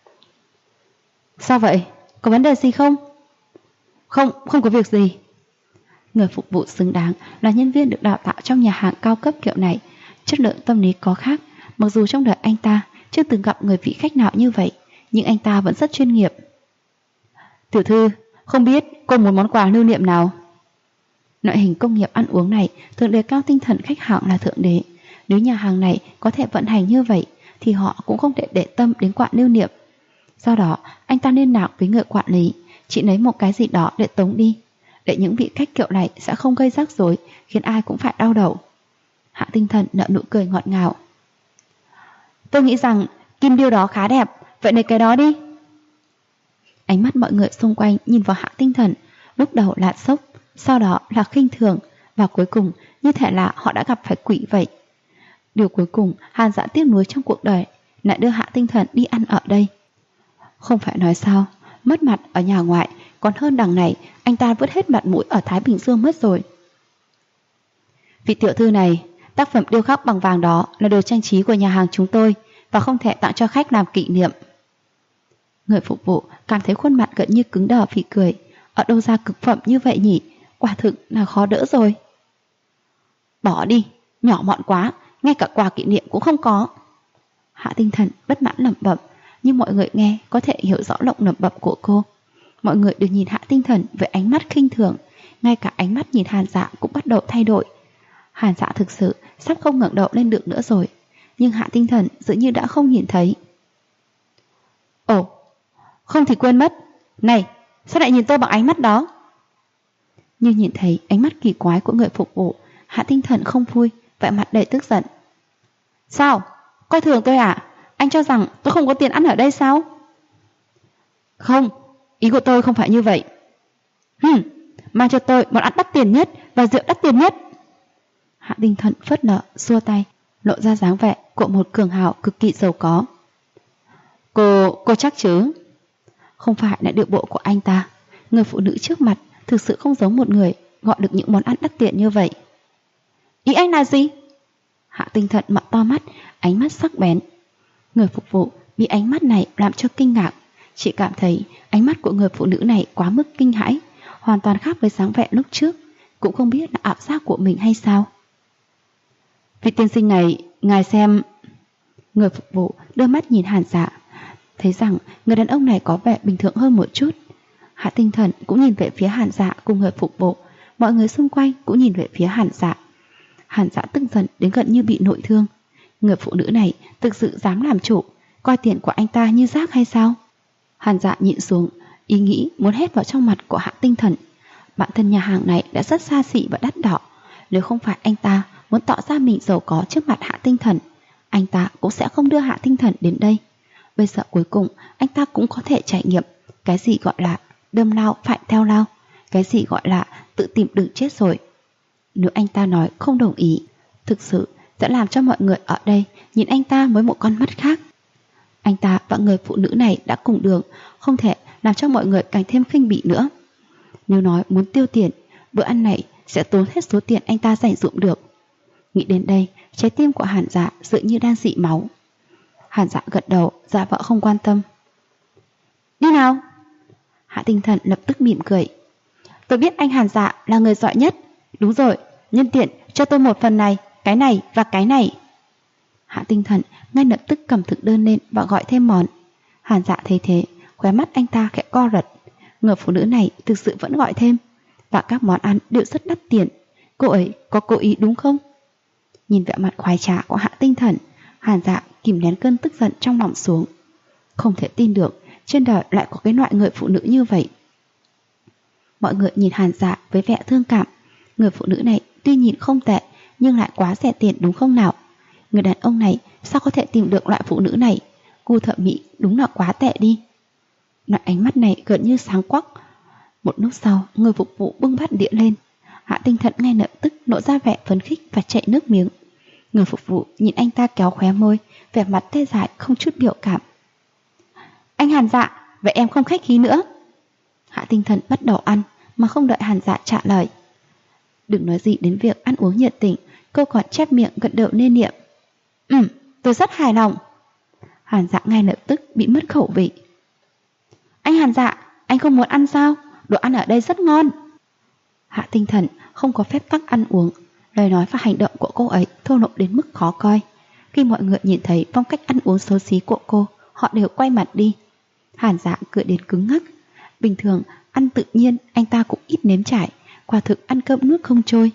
Sao vậy? Có vấn đề gì không? Không có việc gì. Người phục vụ xứng đáng là nhân viên được đào tạo trong nhà hàng cao cấp kiểu này. Chất lượng tâm lý có khác. Mặc dù trong đời anh ta chưa từng gặp người vị khách nào như vậy, nhưng anh ta vẫn rất chuyên nghiệp. Tiểu thư, không biết cô muốn món quà lưu niệm nào? Loại hình công nghiệp ăn uống này thường đề cao tinh thần khách hàng là thượng đế. Nếu nhà hàng này có thể vận hành như vậy thì họ cũng không thể để tâm đến quà lưu niệm. Do đó, anh ta liên lạc với người quản lý, chỉ lấy một cái gì đó để tống đi, để những vị khách kiểu này sẽ không gây rắc rối, khiến ai cũng phải đau đầu. Hạ Tinh Thần nở nụ cười ngọt ngào. Tôi nghĩ rằng kim điêu đó khá đẹp, vậy lấy cái đó đi. Ánh mắt mọi người xung quanh nhìn vào Hạ Tinh Thần, lúc đầu là sốc, sau đó là khinh thường, và cuối cùng như thể là họ đã gặp phải quỷ vậy. Điều cuối cùng Hàn Dạ tiếc nuối trong cuộc đời lại đưa Hạ Tinh Thần đi ăn ở đây. Không phải nói sao, mất mặt ở nhà ngoại còn hơn đằng này anh ta vứt hết mặt mũi ở Thái Bình Dương mất rồi. Vị tiểu thư này, tác phẩm điêu khắc bằng vàng đó là đồ trang trí của nhà hàng chúng tôi và không thể tặng cho khách làm kỷ niệm. Người phục vụ cảm thấy khuôn mặt gần như cứng đờ vì cười. Ở đâu ra cực phẩm như vậy nhỉ? Quả thực là khó đỡ rồi. Bỏ đi, nhỏ mọn quá, ngay cả quà kỷ niệm cũng không có. Hạ Tinh Thần bất mãn lẩm bẩm, nhưng mọi người nghe có thể hiểu rõ lộng lẩm bẩm của cô. Mọi người đều nhìn Hạ Tinh Thần với ánh mắt khinh thường, ngay cả ánh mắt nhìn Hàn Dạ cũng bắt đầu thay đổi. Hàn Dạ thực sự sắp không ngẩng đầu lên được nữa rồi, nhưng Hạ Tinh Thần dường như đã không nhìn thấy. Ồ, không thì quên mất. Này, sao lại nhìn tôi bằng ánh mắt đó? Như nhìn thấy ánh mắt kỳ quái của người phục vụ, Hạ Tinh Thần không vui, vẻ mặt đầy tức giận. Sao? Coi thường tôi à? Anh cho rằng tôi không có tiền ăn ở đây sao? Không, ý của tôi không phải như vậy. Mang cho tôi món ăn đắt tiền nhất và rượu đắt tiền nhất. Hạ Tinh Thần phớt lờ, xua tay, lộ ra dáng vẻ của một cường hào cực kỳ giàu có. Cô chắc chứ? Không phải là điệu bộ của anh ta. Người phụ nữ trước mặt thực sự không giống một người gọi được những món ăn đắt tiền như vậy. Ý anh là gì? Hạ Tinh Thần mở to mắt, ánh mắt sắc bén. Người phục vụ bị ánh mắt này làm cho kinh ngạc. Chị cảm thấy ánh mắt của người phụ nữ này quá mức kinh hãi, hoàn toàn khác với dáng vẻ lúc trước. Cũng không biết là ảo giác của mình hay sao. Vị tiên sinh này, ngài xem. Người phục vụ đưa mắt nhìn Hàn Dạ, thấy rằng người đàn ông này có vẻ bình thường hơn một chút. Hạ Tinh Thần cũng nhìn về phía Hàn Dạ cùng người phục vụ. Mọi người xung quanh cũng nhìn về phía Hàn Dạ. Hàn Dạ tức giận đến gần như bị nội thương. Người phụ nữ này thực sự dám làm chủ, coi tiền của anh ta như rác hay sao? Hàn Dạ nhịn xuống, ý nghĩ muốn hét vào trong mặt của Hạ Tinh Thần. Bản thân nhà hàng này đã rất xa xỉ và đắt đỏ. Nếu không phải anh ta muốn tỏ ra mình giàu có trước mặt Hạ Tinh Thần, anh ta cũng sẽ không đưa Hạ Tinh Thần đến đây. Bây giờ cuối cùng anh ta cũng có thể trải nghiệm cái gì gọi là đâm lao phải theo lao, cái gì gọi là tự tìm đường chết rồi. Nếu anh ta nói không đồng ý, thực sự sẽ làm cho mọi người ở đây nhìn anh ta với một con mắt khác. Anh ta và người phụ nữ này đã cùng đường, không thể làm cho mọi người càng thêm khinh bỉ nữa. Nếu nói muốn tiêu tiền, bữa ăn này sẽ tốn hết số tiền anh ta dành dụm được. Nghĩ đến đây, trái tim của Hàn Dạ dường như đang dị máu. Hàn Dạ gật đầu, giả vợ không quan tâm. Đi nào. Hạ Tinh Thần lập tức mỉm cười. Tôi biết anh Hàn Dạ là người giỏi nhất. Đúng rồi, nhân tiện cho tôi một phần này, cái này và cái này. Hạ Tinh Thần ngay lập tức cầm thực đơn lên và gọi thêm món. Hàn Dạ thấy thế, khóe mắt anh ta khẽ co rật. Người phụ nữ này thực sự vẫn gọi thêm, và các món ăn đều rất đắt tiền. Cô ấy có cố ý đúng không? Nhìn vẻ mặt khoái trá của Hạ Tinh Thần, Hàn Dạ kìm nén cơn tức giận trong lòng xuống. Không thể tin được trên đời lại có cái loại người phụ nữ như vậy. Mọi người nhìn Hàn Dạ với vẻ thương cảm. Người phụ nữ này tuy nhìn không tệ, nhưng lại quá rẻ tiền đúng không nào? Người đàn ông này sao có thể tìm được loại phụ nữ này? Gu thợ mỹ đúng là quá tệ đi. Loại ánh mắt này gần như sáng quắc. Một lúc sau, người phục vụ bưng bát đĩa lên. Hạ Tinh Thần ngay lập tức lộ ra vẻ phấn khích và chảy nước miếng. Người phục vụ nhìn anh ta kéo khóe môi, vẻ mặt tê dại không chút biểu cảm. Anh Hàn Dạ, vậy em không khách khí nữa. Hạ Tinh Thần bắt đầu ăn mà không đợi Hàn Dạ trả lời. Đừng nói gì đến việc ăn uống nhiệt tình, cô còn chép miệng gật đầu nê niệm. Tôi rất hài lòng. Hàn Dạ ngay lập tức bị mất khẩu vị. Anh Hàn Dạ, anh không muốn ăn sao? Đồ ăn ở đây rất ngon. Hạ Tinh Thần không có phép tắc ăn uống. Lời nói và hành động của cô ấy thô lỗ đến mức khó coi. Khi mọi người nhìn thấy phong cách ăn uống xấu xí của cô, họ đều quay mặt đi. Hàn Dạ cười đến cứng ngắc. Bình thường ăn tự nhiên anh ta cũng ít nếm trải, quả thực ăn cơm nước không trôi.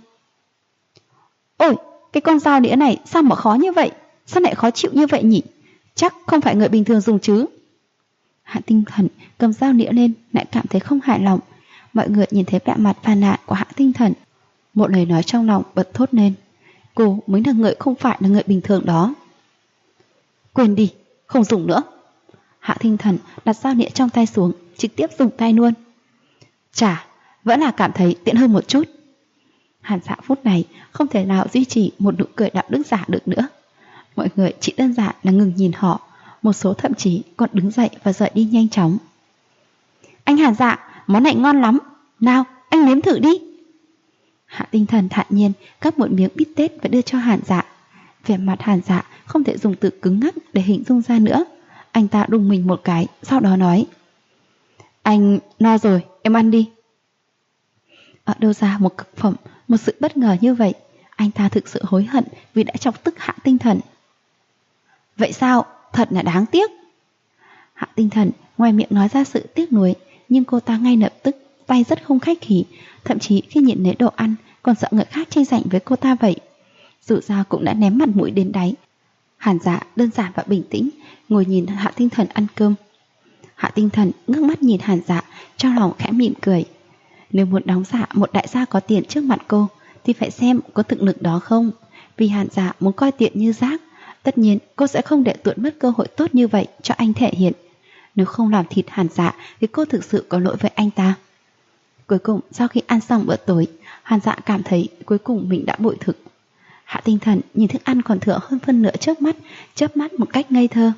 Ôi, cái con dao đĩa này sao mà khó như vậy? Sao lại khó chịu như vậy nhỉ? Chắc không phải người bình thường dùng chứ. Hạ Tinh Thần cầm dao nĩa lên lại cảm thấy không hài lòng. Mọi người nhìn thấy vẻ mặt phàn nàn của Hạ Tinh Thần, một lời nói trong lòng bật thốt lên. Cô mới là người không phải là người bình thường đó. Quên đi, không dùng nữa. Hạ Tinh Thần đặt dao nĩa trong tay xuống, trực tiếp dùng tay luôn. Chà, vẫn là cảm thấy tiện hơn một chút. Hàn Dạ phút này không thể nào duy trì một nụ cười đạo đức giả được nữa. Mọi người chỉ đơn giản là ngừng nhìn họ, một số thậm chí còn đứng dậy và rời đi nhanh chóng. Anh Hàn Dạ, món này ngon lắm. Nào, anh nếm thử đi. Hạ Tinh Thần thản nhiên cắt một miếng bít tết và đưa cho Hàn Dạ. Vẻ mặt Hàn Dạ không thể dùng từ cứng ngắc để hình dung ra nữa. Anh ta đùng mình một cái, sau đó nói: Anh no rồi, em ăn đi. Ở đâu ra một cực phẩm, một sự bất ngờ như vậy? Anh ta thực sự hối hận vì đã chọc tức Hạ Tinh Thần. Vậy sao? Thật là đáng tiếc. Hạ Tinh Thần ngoài miệng nói ra sự tiếc nuối, nhưng cô ta ngay lập tức tay rất không khách khí, thậm chí khi nhìn thấy đồ ăn còn sợ người khác tranh giành với cô ta vậy. Dù sao cũng đã ném mặt mũi đến đáy. Hàn Dạ đơn giản và bình tĩnh ngồi nhìn Hạ Tinh Thần ăn cơm. Hạ Tinh Thần ngước mắt nhìn Hàn Dạ, trong lòng khẽ mỉm cười. Nếu muốn đóng giả một đại gia có tiền trước mặt cô thì phải xem có thực lực đó không. Vì Hàn Dạ muốn coi tiền như rác, tất nhiên cô sẽ không để tuột mất cơ hội tốt như vậy cho anh thể hiện. Nếu không làm thịt Hàn Dạ thì cô thực sự có lỗi với anh ta. Cuối cùng sau khi ăn xong bữa tối, Hàn Dạ cảm thấy cuối cùng mình đã bội thực. Hạ Tinh Thần nhìn thức ăn còn thừa hơn phân nửa trước mắt, chớp mắt một cách ngây thơ.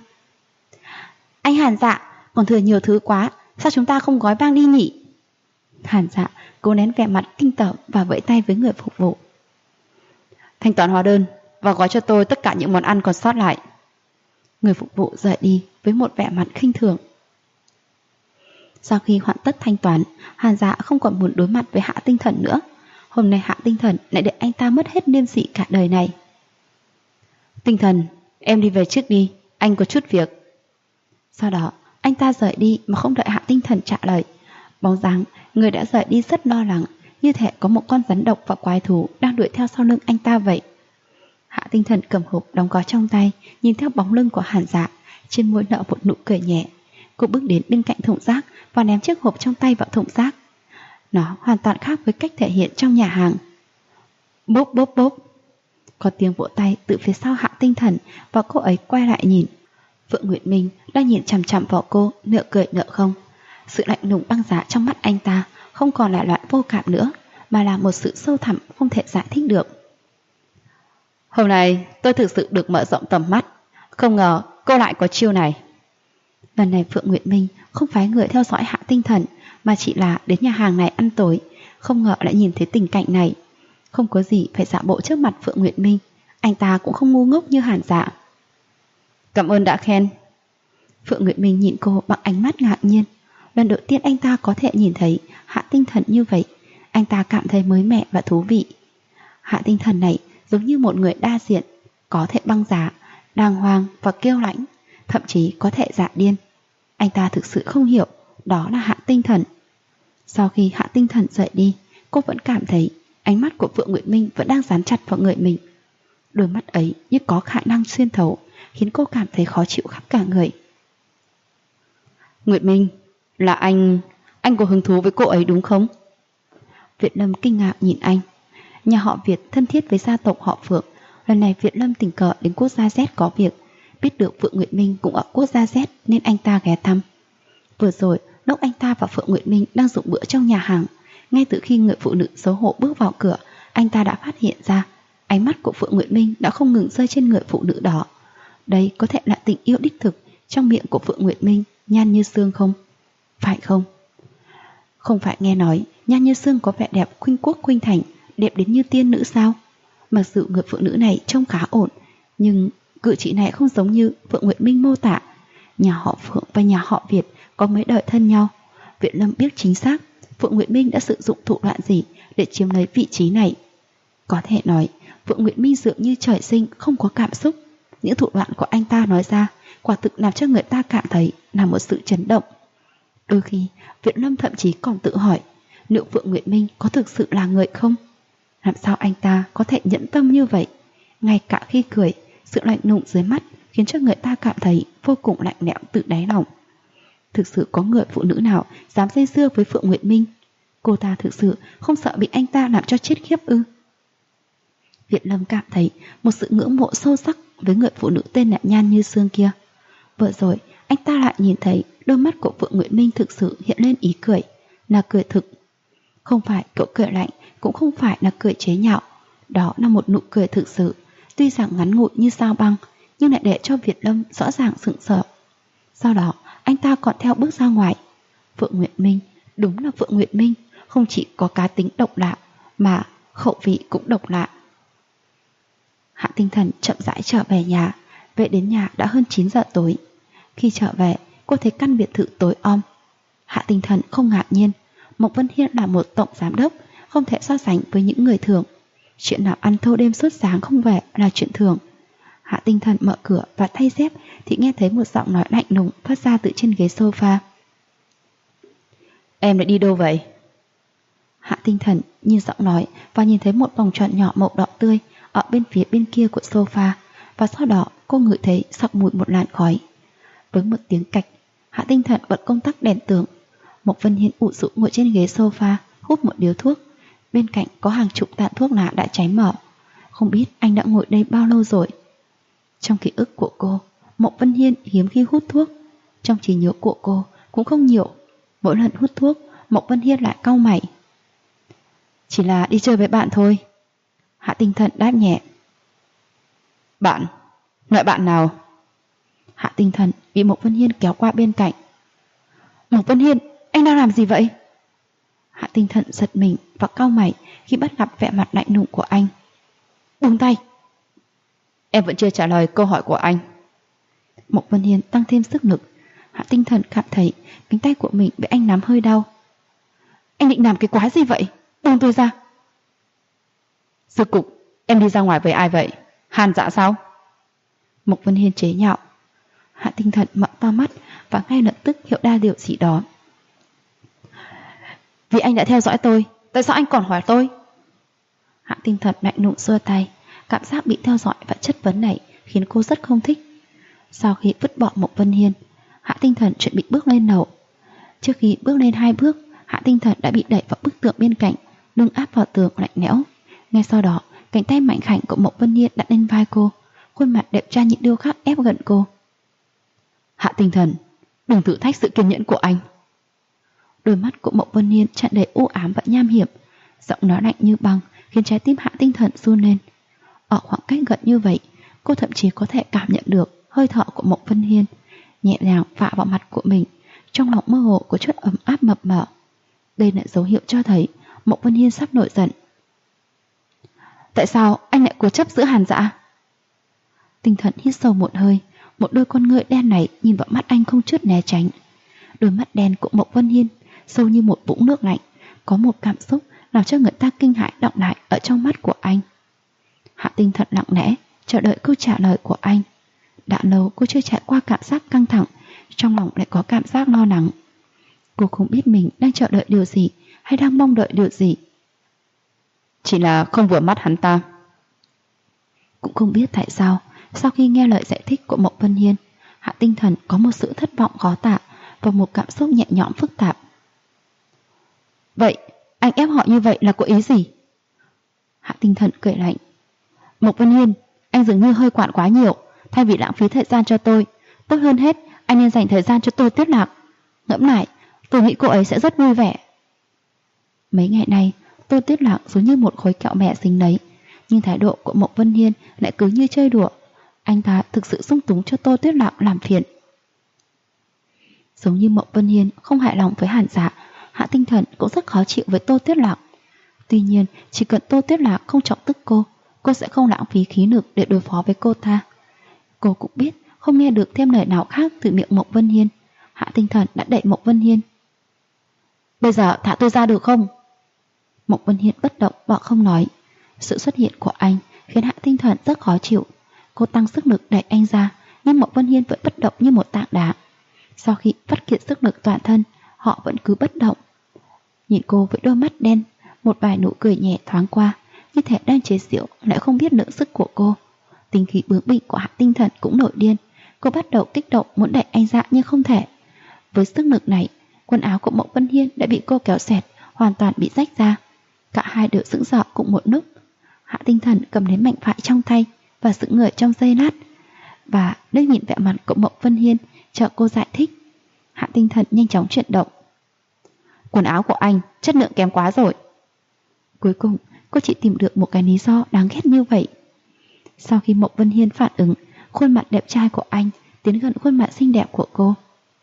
Anh Hàn Dạ, còn thừa nhiều thứ quá, sao chúng ta không gói mang đi nhỉ? Hàn Dạ cố nén vẻ mặt kinh tởm và vẫy tay với người phục vụ. Thanh toán hóa đơn và gói cho tôi tất cả những món ăn còn sót lại. Người phục vụ rời đi với một vẻ mặt khinh thường. Sau khi hoàn tất thanh toán, Hàn Dạ không còn muốn đối mặt với Hạ Tinh Thần nữa. Hôm nay Hạ Tinh Thần lại để anh ta mất hết liêm sỉ cả đời này. Tinh Thần, em đi về trước đi, anh có chút việc. Sau đó anh ta rời đi mà không đợi Hạ Tinh Thần trả lời. Bóng dáng người đã rời đi rất lo lắng, như thể có một con rắn độc và quái thú đang đuổi theo sau lưng anh ta vậy. Hạ Tinh Thần cầm hộp đóng gói trong tay, nhìn theo bóng lưng của Hàn Dạ, trên môi nở một nụ cười nhẹ. Cô bước đến bên cạnh thùng rác và ném chiếc hộp trong tay vào thùng rác. Nó hoàn toàn khác với cách thể hiện trong nhà hàng. Bốp bốp bốp. Có tiếng vỗ tay từ phía sau Hạ Tinh Thần và cô ấy quay lại nhìn. Phượng Nguyệt Minh đang nhìn chằm chằm vào cô, nửa cười nửa không. Sự lạnh lùng băng giá trong mắt anh ta không còn là loại vô cảm nữa, mà là một sự sâu thẳm không thể giải thích được. Hôm nay tôi thực sự được mở rộng tầm mắt, không ngờ cô lại có chiêu này. Lần này Phượng Nguyệt Minh không phái người theo dõi Hạ Tinh Thần, mà chỉ là đến nhà hàng này ăn tối, không ngờ lại nhìn thấy tình cảnh này. Không có gì phải giả bộ trước mặt Phượng Nguyệt Minh, anh ta cũng không ngu ngốc như Hàn Dạ. Cảm ơn đã khen. Phượng Nguyệt Minh nhìn cô bằng ánh mắt ngạc nhiên. Lần đầu tiên anh ta có thể nhìn thấy Hạ Tinh Thần như vậy, anh ta cảm thấy mới mẻ và thú vị. Hạ Tinh Thần này giống như một người đa diện, có thể băng giá, đàng hoàng và kiêu lãnh, thậm chí có thể dạ điên. Anh ta thực sự không hiểu đó là Hạ Tinh Thần. Sau khi Hạ Tinh Thần rời đi, cô vẫn cảm thấy ánh mắt của Phượng Nguyệt Minh vẫn đang dán chặt vào người mình. Đôi mắt ấy như có khả năng xuyên thấu, khiến cô cảm thấy khó chịu khắp cả người. Nguyệt Minh, là anh có hứng thú với cô ấy đúng không? Việt Lâm kinh ngạc nhìn anh. Nhà họ Việt thân thiết với gia tộc họ Phượng. Lần này Việt Lâm tình cờ đến quốc gia Z có việc, biết được Phượng Nguyệt Minh cũng ở quốc gia Z nên anh ta ghé thăm. Vừa rồi lúc anh ta và Phượng Nguyệt Minh đang dùng bữa trong nhà hàng, ngay từ khi người phụ nữ xấu hổ bước vào cửa, anh ta đã phát hiện ra ánh mắt của Phượng Nguyệt Minh đã không ngừng rơi trên người phụ nữ đó. Đây có thể là tình yêu đích thực. Trong miệng của Phượng Nguyệt Minh nhan như xương không? Phải không? Không phải nghe nói nhan như xương có vẻ đẹp khuynh quốc khuynh thành, đẹp đến như tiên nữ sao? Mặc dù người phụ nữ này trông khá ổn, nhưng cử chỉ này không giống như Phượng Nguyệt Minh mô tả. Nhà họ Phượng và nhà họ Việt có mấy đời thân nhau. Việt Lâm biết chính xác Phượng Nguyệt Minh đã sử dụng thủ đoạn gì để chiếm lấy vị trí này. Có thể nói Phượng Nguyệt Minh dường như trời sinh không có cảm xúc. Những thủ đoạn của anh ta nói ra quả thực làm cho người ta cảm thấy là một sự chấn động. Đôi khi Việt Lâm thậm chí còn tự hỏi liệu Phượng Nguyệt Minh có thực sự là người không? Làm sao anh ta có thể nhẫn tâm như vậy? Ngay cả khi cười, sự lạnh lùng dưới mắt khiến cho người ta cảm thấy vô cùng lạnh lẽo từ đáy lòng. Thực sự có người phụ nữ nào dám dây dưa với Phượng Nguyệt Minh? Cô ta thực sự không sợ bị anh ta làm cho chết khiếp ư? Việt Lâm cảm thấy một sự ngưỡng mộ sâu sắc với người phụ nữ tên là Nhan Như Sương kia. Vừa rồi anh ta lại nhìn thấy đôi mắt của Phượng Nguyệt Minh thực sự hiện lên ý cười, là cười thực. Không phải kiểu cười lạnh, cũng không phải là cười chế nhạo. Đó là một nụ cười thực sự, tuy rằng ngắn ngủi như sao băng, nhưng lại để cho Việt Lâm rõ ràng sững sờ. Sau đó anh ta còn theo bước ra ngoài. Phượng Nguyệt Minh, đúng là Phượng Nguyệt Minh, không chỉ có cá tính độc lạ mà khẩu vị cũng độc lạ. Hạ Tinh Thần chậm rãi trở về nhà. Về đến nhà đã hơn 9 giờ tối. Khi trở về, cô thấy căn biệt thự tối om. Hạ Tinh Thần không ngạc nhiên. Mộc Vân Hiên là một tổng giám đốc, không thể so sánh với những người thường. Chuyện nào ăn thâu đêm suốt sáng không về là chuyện thường. Hạ Tinh Thần mở cửa và thay dép thì nghe thấy một giọng nói lạnh lùng phát ra từ trên ghế sofa. Em lại đi đâu vậy? Hạ Tinh Thần nhìn giọng nói và nhìn thấy một vòng tròn nhỏ màu đỏ tươi ở bên phía bên kia của sofa, và sau đó cô ngửi thấy sặc mùi một làn khói. Với một tiếng cạch, Hạ Tinh Thần bật công tắc đèn tường. Mộc Vân Hiên ụ rũ ngồi trên ghế sofa hút một điếu thuốc. Bên cạnh có hàng chục tàn thuốc lá đã cháy mở. Không biết anh đã ngồi đây bao lâu rồi. Trong ký ức của cô, Mộc Vân Hiên hiếm khi hút thuốc. Trong trí nhớ của cô cũng không nhiều. Mỗi lần hút thuốc, Mộc Vân Hiên lại cau mày. Chỉ là đi chơi với bạn thôi. Hạ Tinh Thần đáp nhẹ. Bạn? Loại bạn nào? Hạ Tinh Thần bị Mộc Vân Hiên kéo qua bên cạnh. Mộc Vân Hiên, anh đang làm gì vậy? Hạ Tinh Thần giật mình và cau mày khi bắt gặp vẻ mặt lạnh lùng của anh. Buông tay. Em vẫn chưa trả lời câu hỏi của anh. Mộc Vân Hiên tăng thêm sức lực. Hạ Tinh Thần cảm thấy cánh tay của mình bị anh nắm hơi đau. Anh định làm cái quái gì vậy? Buông tôi ra. Sư Cục, em đi ra ngoài với ai vậy? Hàn Dạ sao? Mộc Vân Hiên chế nhạo. Hạ Tinh Thần mở to mắt và ngay lập tức hiểu ra điều gì đó. Vì anh đã theo dõi tôi, tại sao anh còn hỏi tôi? Hạ Tinh Thần lạnh lùng xua tay. Cảm giác bị theo dõi và chất vấn này khiến cô rất không thích. Sau khi vứt bỏ Mộc Vân Hiên, Hạ Tinh Thần chuẩn bị bước lên lầu. Trước khi bước lên 2 bước, Hạ Tinh Thần đã bị đẩy vào bức tường bên cạnh, lưng áp vào tường lạnh lẽo. Ngay sau đó, cánh tay mạnh khảnh của Mộc Vân Hiên đặt lên vai cô, khuôn mặt đẹp trai như điêu khắc ép gần cô. Hạ Tinh Thần, đừng thử thách sự kiên nhẫn của anh. Đôi mắt của Mộc Vân Hiên tràn đầy u ám và nham hiểm, giọng nói lạnh như băng khiến trái tim Hạ Tinh Thần run lên. Ở khoảng cách gần như vậy, cô thậm chí có thể cảm nhận được hơi thở của Mộc Vân Hiên nhẹ nhàng vạ vào mặt của mình, trong lòng mơ hồ có chút ấm áp mập mờ. Đây là dấu hiệu cho thấy Mộc Vân Hiên sắp nổi giận. Tại sao anh lại cố chấp giữ Hàn Dạ? Tinh Thần hít sâu một hơi, một đôi con ngươi đen này nhìn vào mắt anh không chút né tránh. Đôi mắt đen của Mộc Vân Hiên sâu như một vũng nước lạnh, có một cảm xúc làm cho người ta kinh hãi đọng lại ở trong mắt của anh. Hạ Tinh Thần lặng lẽ chờ đợi câu trả lời của anh. Đã lâu cô chưa trải qua cảm giác căng thẳng, trong lòng lại có cảm giác lo lắng. Cô không biết mình đang chờ đợi điều gì hay đang mong đợi điều gì. Chỉ là không vừa mắt hắn ta. Cũng không biết tại sao, sau khi nghe lời giải thích của Mộc Vân Hiên, Hạ Tinh Thần có một sự thất vọng khó tả và một cảm xúc nhẹ nhõm phức tạp. Vậy, anh ép họ như vậy là có ý gì? Hạ Tinh Thần cười lạnh. Mộc Vân Hiên, anh dường như hơi quản quá nhiều. Thay vì lãng phí thời gian cho tôi, tốt hơn hết anh nên dành thời gian cho tôi Tuyết Lạc. Ngẫm lại, tôi nghĩ cô ấy sẽ rất vui vẻ. Mấy ngày nay, tôi Tuyết Lạc giống như một khối kẹo mẹ dính lấy, nhưng thái độ của Mộc Vân Hiên lại cứ như chơi đùa. Anh ta thực sự dung túng cho tôi Tuyết Lạc làm phiền. Giống như Mộc Vân Hiên không hài lòng với Hàn Dạ, Hạ Tinh Thần cũng rất khó chịu với Tô Tuyết Lạc. Tuy nhiên, chỉ cần Tô Tuyết Lạc không chọc tức cô sẽ không lãng phí khí lực để đối phó với cô ta. Cô cũng biết không nghe được thêm lời nào khác từ miệng Mộc Vân Hiên. Hạ Tinh Thần đã đẩy Mộc Vân Hiên. Bây giờ thả tôi ra được không? Mộc Vân Hiên bất động bỏ không nói. Sự xuất hiện của anh khiến Hạ Tinh Thần rất khó chịu. Cô tăng sức lực đẩy anh ra, nhưng Mộc Vân Hiên vẫn bất động như một tảng đá. Sau khi vắt kiệt sức lực toàn thân, họ vẫn cứ bất động. Nhìn cô với đôi mắt đen, một vài nụ cười nhẹ thoáng qua, như thể đang chế giễu lại không biết lượng sức của cô. Tính khí bướng bỉnh của Hạ Tinh Thần cũng nổi điên. Cô bắt đầu kích động muốn đẩy anh ra nhưng không thể. Với sức lực này, quần áo của Mộc Vân Hiên đã bị cô kéo xẹt, hoàn toàn bị rách ra. Cả hai đều sững sờ cùng một lúc. Hạ Tinh Thần cầm lấy mảnh vải trong tay và sững người trong giây lát, và liếc nhìn vẻ mặt của Mộc Vân Hiên chờ cô giải thích. Hạ Tinh Thần nhanh chóng chuyển động. Quần áo của anh chất lượng kém quá rồi. Cuối cùng cô chỉ tìm được một cái lý do đáng ghét như vậy. Sau khi Mộc Vân Hiên phản ứng, khuôn mặt đẹp trai của anh tiến gần khuôn mặt xinh đẹp của cô.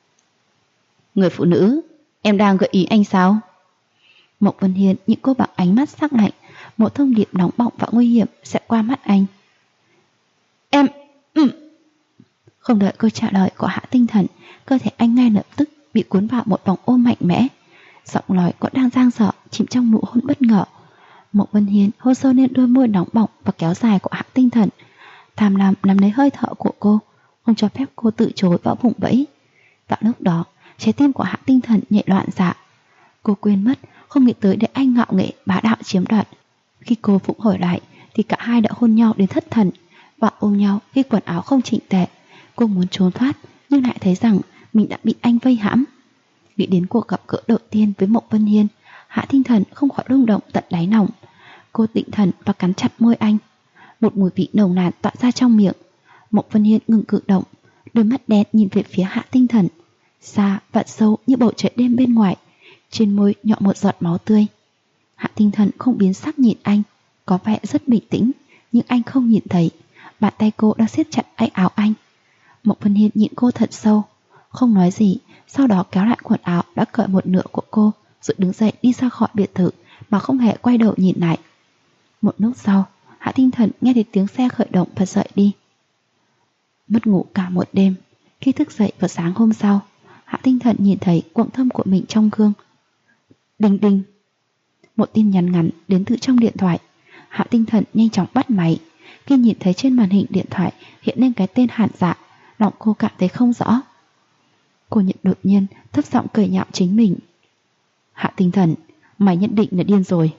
Người phụ nữ, em đang gợi ý anh sao? Mộc Vân Hiên nhìn cô bằng ánh mắt sắc lạnh, một thông điệp nóng bỏng và nguy hiểm sẽ qua mắt anh. Em... Không đợi câu trả lời của Hạ Tinh Thần, cơ thể anh ngay lập tức bị cuốn vào một vòng ôm mạnh mẽ. Giọng nói còn đang dang dở chìm trong nụ hôn bất ngờ. Mộc Vân Hiên hôn sâu lên đôi môi nóng bỏng và kéo dài của Hạ Tinh Thần, tham lam nắm lấy hơi thở của cô, không cho phép cô tự chối vào vùng vẫy. Vào lúc đó, trái tim của Hạ Tinh Thần nhảy loạn xạ. Cô quên mất, không nghĩ tới để anh ngạo nghễ bá đạo chiếm đoạt. Khi cô phục hồi lại, thì cả hai đã hôn nhau đến thất thần và ôm nhau khi quần áo không chỉnh tề. Cô muốn trốn thoát, nhưng lại thấy rằng mình đã bị anh vây hãm. Nghĩ đến cuộc gặp gỡ đầu tiên với Mộc Vân Hiên, Hạ Tinh Thần không khỏi rung động tận đáy lòng. Cô định thần và cắn chặt môi anh. Một mùi vị nồng nàn tỏa ra trong miệng. Mộc Vân Hiên ngừng cử động, đôi mắt đen nhìn về phía Hạ Tinh Thần, xa và sâu như bầu trời đêm bên ngoài. Trên môi nhỏ một giọt máu tươi. Hạ Tinh Thần không biến sắc nhìn anh, có vẻ rất bình tĩnh, nhưng anh không nhìn thấy bàn tay cô đang siết chặt tay áo anh. Mộc Vân Hiên nhìn cô thật sâu, không nói gì, sau đó kéo lại quần áo đã cởi một nửa của cô, rồi đứng dậy đi ra khỏi biệt thự mà không hề quay đầu nhìn lại. Một lúc sau, Hạ Tinh Thần nghe thấy tiếng xe khởi động và dậy đi. Mất ngủ cả một đêm, khi thức dậy vào sáng hôm sau, Hạ Tinh Thần nhìn thấy quầng thâm của mình trong gương. Đinh đinh. Một tin nhắn ngắn đến từ trong điện thoại. Hạ Tinh Thần nhanh chóng bắt máy. Khi nhìn thấy trên màn hình điện thoại hiện lên cái tên Hàn Dạ, lòng cô cảm thấy không rõ. Cô nhận đột nhiên thấp giọng cười nhạo chính mình. Hạ Tinh Thần, mày nhất định là điên rồi.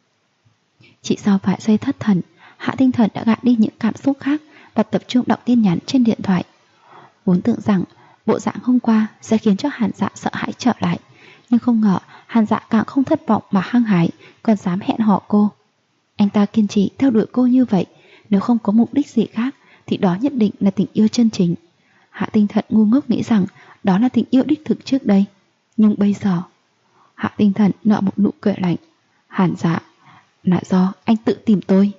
Chỉ sau vài giây thất thần, Hạ Tinh Thần đã gạt đi những cảm xúc khác và tập trung đọc tin nhắn trên điện thoại. Vốn tưởng rằng bộ dạng hôm qua sẽ khiến cho Hàn Dạ sợ hãi trở lại, nhưng không ngờ Hàn Dạ càng không thất vọng mà hăng hái, còn dám hẹn hò cô. Anh ta kiên trì theo đuổi cô như vậy, nếu không có mục đích gì khác thì đó nhất định là tình yêu chân chính. Hạ Tinh Thần ngu ngốc nghĩ rằng đó là tình yêu đích thực trước đây, nhưng bây giờ Hạ Tinh Thần nở một nụ cười lạnh. Hàn Dạ, là do anh tự tìm tôi.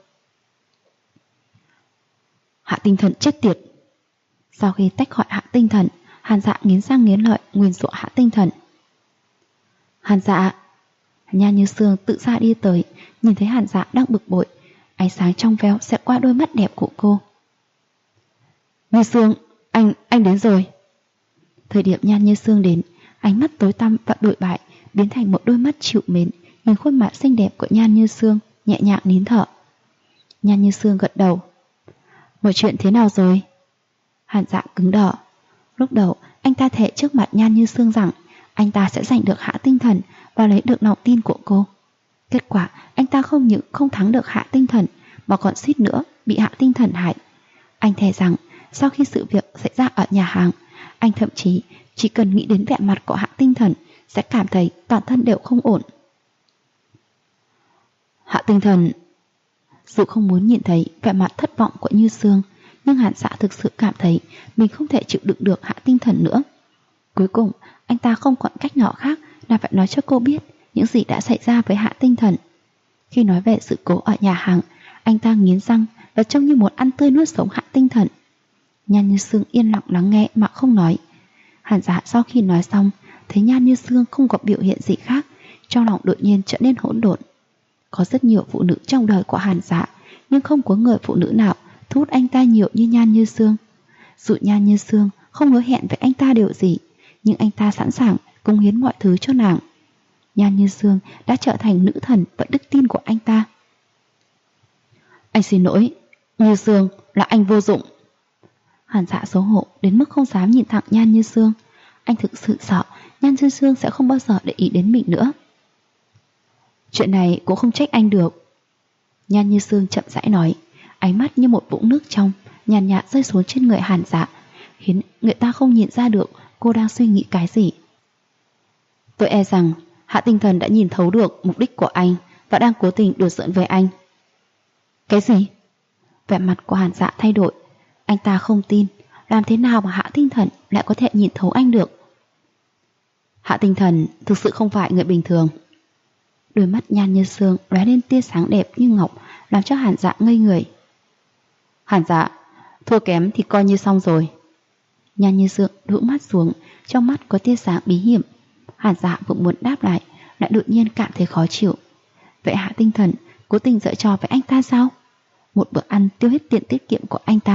Hạ Tinh Thần chết tiệt. Sau khi tách khỏi Hạ Tinh Thần, Hàn Dạ nghiến răng nghiến lợi nguyền rủa Hạ Tinh Thần. Hàn Dạ. Nha Như Sương tự ra đi tới, nhìn thấy Hàn Dạ đang bực bội, ánh sáng trong veo xẹt qua đôi mắt đẹp của cô. Như Sương, anh đến rồi. Thời điểm Nha Như Sương đến, ánh mắt tối tăm và bội bại biến thành một đôi mắt chịu mến, nhìn khuôn mặt xinh đẹp của Nha Như Sương, nhẹ nhàng nín thở. Nha Như Sương gật đầu. Mọi chuyện thế nào rồi? Hàn Dạ cứng đờ. Lúc đầu anh ta thề trước mặt Nha Như Sương rằng anh ta sẽ giành được Hạ Tinh Thần và lấy được lòng tin của cô. Kết quả anh ta không những không thắng được Hạ Tinh Thần mà còn suýt nữa bị Hạ Tinh Thần hại. Anh thề rằng sau khi sự việc xảy ra ở nhà hàng, anh thậm chí chỉ cần nghĩ đến vẻ mặt của Hạ Tinh Thần sẽ cảm thấy toàn thân đều không ổn. Hạ Tinh Thần. Dù không muốn nhìn thấy vẻ mặt thất vọng của Như Sương, nhưng Hàn Dạ thực sự cảm thấy mình không thể chịu đựng được Hạ Tinh Thần nữa. Cuối cùng anh ta không còn cách nào khác là phải nói cho cô biết những gì đã xảy ra với Hạ Tinh Thần. Khi nói về sự cố ở nhà hàng, anh ta nghiến răng và trông như muốn ăn tươi nuốt sống Hạ Tinh Thần. Nhan Như Sương yên lặng lắng nghe mà không nói. Hàn Dạ sau khi nói xong, thấy Nhan Như Sương không có biểu hiện gì khác, trong lòng đột nhiên trở nên hỗn độn. Có rất nhiều phụ nữ trong đời của Hàn Dạ, nhưng không có người phụ nữ nào thu hút anh ta nhiều như Nhan Như Sương. Dù Nhan Như Sương không hứa hẹn với anh ta điều gì, nhưng anh ta sẵn sàng cống hiến mọi thứ cho nàng. Nhan Như Sương đã trở thành nữ thần và đức tin của anh ta. Anh xin lỗi, Như Sương, là anh vô dụng. Hàn Dạ xấu hổ đến mức không dám nhìn thẳng Nhan Như Sương. Anh thực sự sợ Nhan Như Sương sẽ không bao giờ để ý đến mình nữa. Chuyện này cũng không trách anh được. Nhan Như Sương chậm rãi nói, ánh mắt như một vũng nước trong nhàn nhạt rơi xuống trên người Hàn Dạ, khiến người ta không nhìn ra được cô đang suy nghĩ cái gì. Tôi e rằng Hạ Tinh Thần đã nhìn thấu được mục đích của anh và đang cố tình đùa giỡn với anh. Cái gì? Vẻ mặt của Hàn Dạ thay đổi. Anh ta không tin, làm thế nào mà Hạ Tinh Thần lại có thể nhìn thấu anh được? Hạ Tinh Thần thực sự không phải người bình thường. Đôi mắt Nhan Như Sương lóe lên tia sáng đẹp như ngọc, làm cho Hàn Dạ ngây người. Hàn Dạ, thua kém thì coi như xong rồi. Nhan Như Sương đũa mắt xuống, trong mắt có tia sáng bí hiểm. Hàn Dạ vừa muốn đáp lại đột nhiên cảm thấy khó chịu. Vậy Hạ Tinh Thần cố tình giở trò với anh ta sao? Một bữa ăn tiêu hết tiền tiết kiệm của anh ta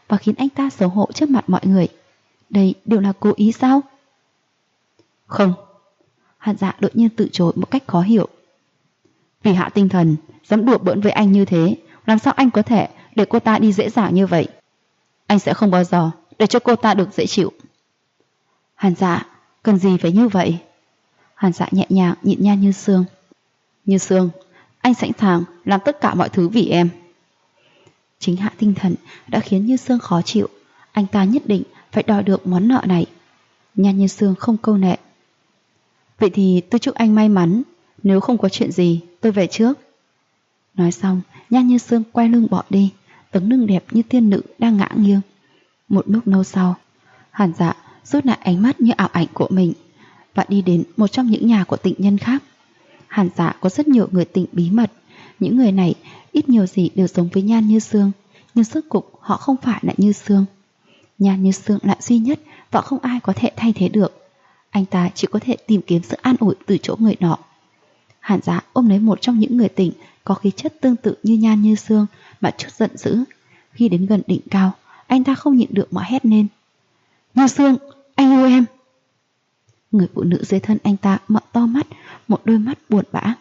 và khiến anh ta xấu hổ trước mặt mọi người. Đây đều là cố ý sao? Không. Hàn Dạ đột nhiên từ chối một cách khó hiểu. Vì Hạ Tinh Thần dám đùa bỡn với anh như thế, làm sao anh có thể để cô ta đi dễ dàng như vậy? Anh sẽ không bao giờ để cho cô ta được dễ chịu. Hàn Dạ, cần gì phải như vậy? Hàn Dạ nhẹ nhàng nhìn Nhan Như Sương. Như Sương, anh sẵn sàng làm tất cả mọi thứ vì em. Chính Hạ Tinh Thần đã khiến Như Sương khó chịu. Anh ta nhất định phải đòi được món nợ này. Nhan Như Sương không câu nệ. Vậy thì tôi chúc anh may mắn. Nếu không có chuyện gì, tôi về trước. Nói xong, Nhan Như Sương quay lưng bỏ đi, tấm lưng đẹp như tiên nữ đang ngã nghiêng. Một lúc lâu sau, Hàn Dạ rút lại ánh mắt như ảo ảnh của mình và đi đến một trong những nhà của tịnh nhân khác. Hàn Dạ có rất nhiều người tình bí mật. Những người này ít nhiều gì đều giống với Nhan Như Sương, nhưng rốt cục họ không phải là Như Sương. Nhan Như Sương là duy nhất và không ai có thể thay thế được. Anh ta chỉ có thể tìm kiếm sự an ủi từ chỗ người nọ. Hàn Dạ ôm lấy một trong những người tình có khí chất tương tự như Nhan Như Sương mà chút giận dữ. Khi đến gần đỉnh cao, anh ta không nhịn được mà hét lên. Như Sương, anh yêu em. Người phụ nữ dưới thân anh ta mở to mắt, một đôi mắt buồn bã.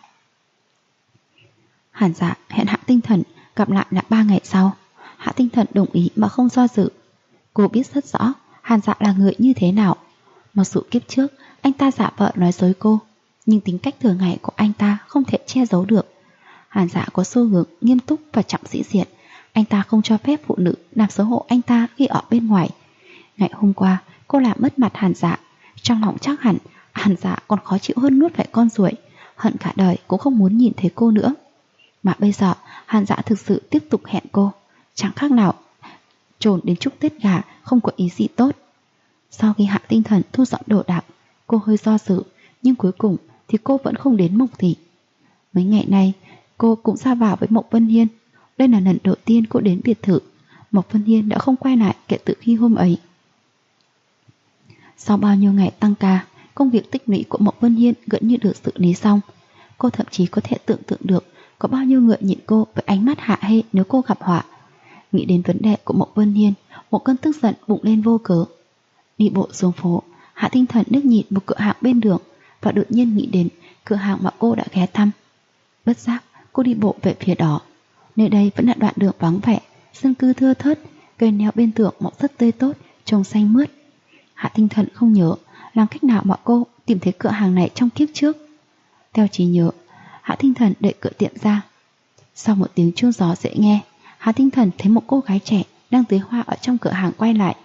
Hàn Dạ hẹn Hạ Tinh Thần gặp lại là 3 ngày sau. Hạ Tinh Thần đồng ý mà không do dự. Cô biết rất rõ Hàn Dạ là người như thế nào. Mặc dù kiếp trước anh ta giả vờ nói dối cô, nhưng tính cách thường ngày của anh ta không thể che giấu được. Hàn Dạ có xu hướng nghiêm túc và trọng sĩ diện. Anh ta không cho phép phụ nữ làm xấu hổ anh ta khi ở bên ngoài. Ngày hôm qua cô làm mất mặt Hàn Dạ. Trong lòng chắc hẳn Hàn Dạ còn khó chịu hơn nuốt phải con ruồi, hận cả đời cũng không muốn nhìn thấy cô nữa. Mà bây giờ Hàn Dạ thực sự tiếp tục hẹn cô, chẳng khác nào trồn đến chúc Tết gà, không có ý gì tốt. Sau khi Hạ Tinh Thần thu dọn đồ đạc, cô hơi do dự, nhưng cuối cùng thì cô vẫn không đến Mộc Thị. Mấy ngày nay cô cũng ra vào với Mộc Vân Hiên. Đây là lần đầu tiên cô đến biệt thự. Mộc Vân Hiên đã không quay lại kể từ khi hôm ấy. Sau bao nhiêu ngày tăng ca, công việc tích lũy của Mộc Vân Hiên gần như được xử lý xong. Cô thậm chí có thể tưởng tượng được có bao nhiêu người nhìn cô với ánh mắt hạ hê nếu cô gặp họa. Nghĩ đến vấn đề của Mộc Vân Hiên, một cơn tức giận bùng lên vô cớ. Đi bộ xuống phố, Hạ Tinh Thần liếc nhìn một cửa hàng bên đường và đột nhiên nghĩ đến cửa hàng mà cô đã ghé thăm. Bất giác cô đi bộ về phía đó. Nơi đây vẫn là đoạn đường vắng vẻ, dân cư thưa thớt, cây neo bên tường mọc rất tươi tốt, trông xanh mướt. Hạ Tinh Thần không nhớ làm cách nào mà cô tìm thấy cửa hàng này trong kiếp trước. Theo trí nhớ, Hạ Tinh Thần đẩy cửa tiệm ra. Sau một tiếng chuông gió dễ nghe, Hạ Tinh Thần thấy một cô gái trẻ đang tưới hoa ở trong cửa hàng quay lại.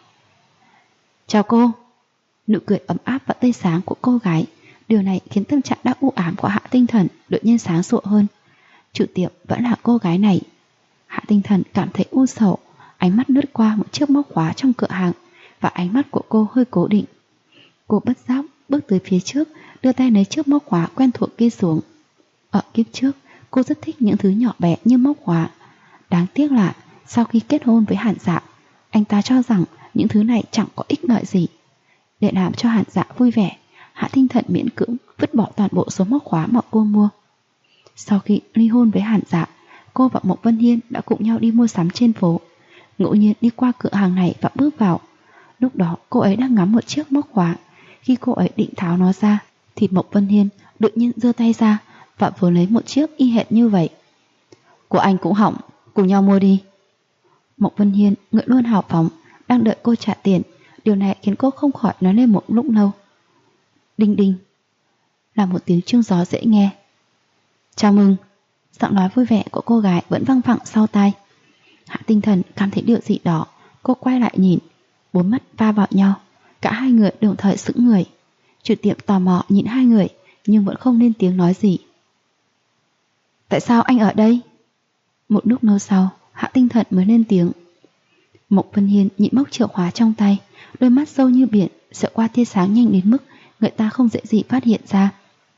Chào cô. Nụ cười ấm áp và tươi sáng của cô gái, điều này khiến tâm trạng đã u ám của Hạ Tinh Thần đột nhiên sáng sủa hơn. Chủ tiệm vẫn là cô gái này. Hạ Tinh Thần cảm thấy u sầu, ánh mắt lướt qua một chiếc móc khóa trong cửa hàng và ánh mắt của cô hơi cố định. Cô bất giác bước tới phía trước, đưa tay lấy chiếc móc khóa quen thuộc kia xuống. Ở kiếp trước, cô rất thích những thứ nhỏ bé như móc khóa. Đáng tiếc là sau khi kết hôn với Hàn Dạ, anh ta cho rằng những thứ này chẳng có ích lợi gì. Để làm cho Hàn Dạ vui vẻ, Hạ Tinh Thần miễn cưỡng vứt bỏ toàn bộ số móc khóa mà cô mua. Sau khi ly hôn với Hàn Dạ, cô và Mộc Vân Hiên đã cùng nhau đi mua sắm trên phố. Ngẫu nhiên đi qua cửa hàng này và bước vào. Lúc đó cô ấy đang ngắm một chiếc móc khóa. Khi cô ấy định tháo nó ra thì Mộc Vân Hiên đột nhiên giơ tay ra và vừa lấy một chiếc y hệt như vậy. Của anh cũng hỏng, cùng nhau mua đi. Mộc Vân Hiên ngựa luôn hào phóng, đang đợi cô trả tiền. Điều này khiến cô không khỏi nói lên một lúc lâu. Đinh đinh là một tiếng chuông gió dễ nghe. Chào mừng. Giọng nói vui vẻ của cô gái vẫn vang vẳng sau tai. Hạ Tinh Thần cảm thấy điều gì đó. Cô quay lại nhìn, bốn mắt va vào nhau. Cả hai người đồng thời sững người. Chủ tiệm tò mò nhìn hai người, nhưng vẫn không lên tiếng nói gì. Tại sao anh ở đây? Một lúc lâu sau, Hạ Tinh Thần mới lên tiếng. Mộc Vân Hiên nhịn móc chìa khóa trong tay, đôi mắt sâu như biển, xẹt qua tia sáng nhanh đến mức người ta không dễ gì phát hiện ra.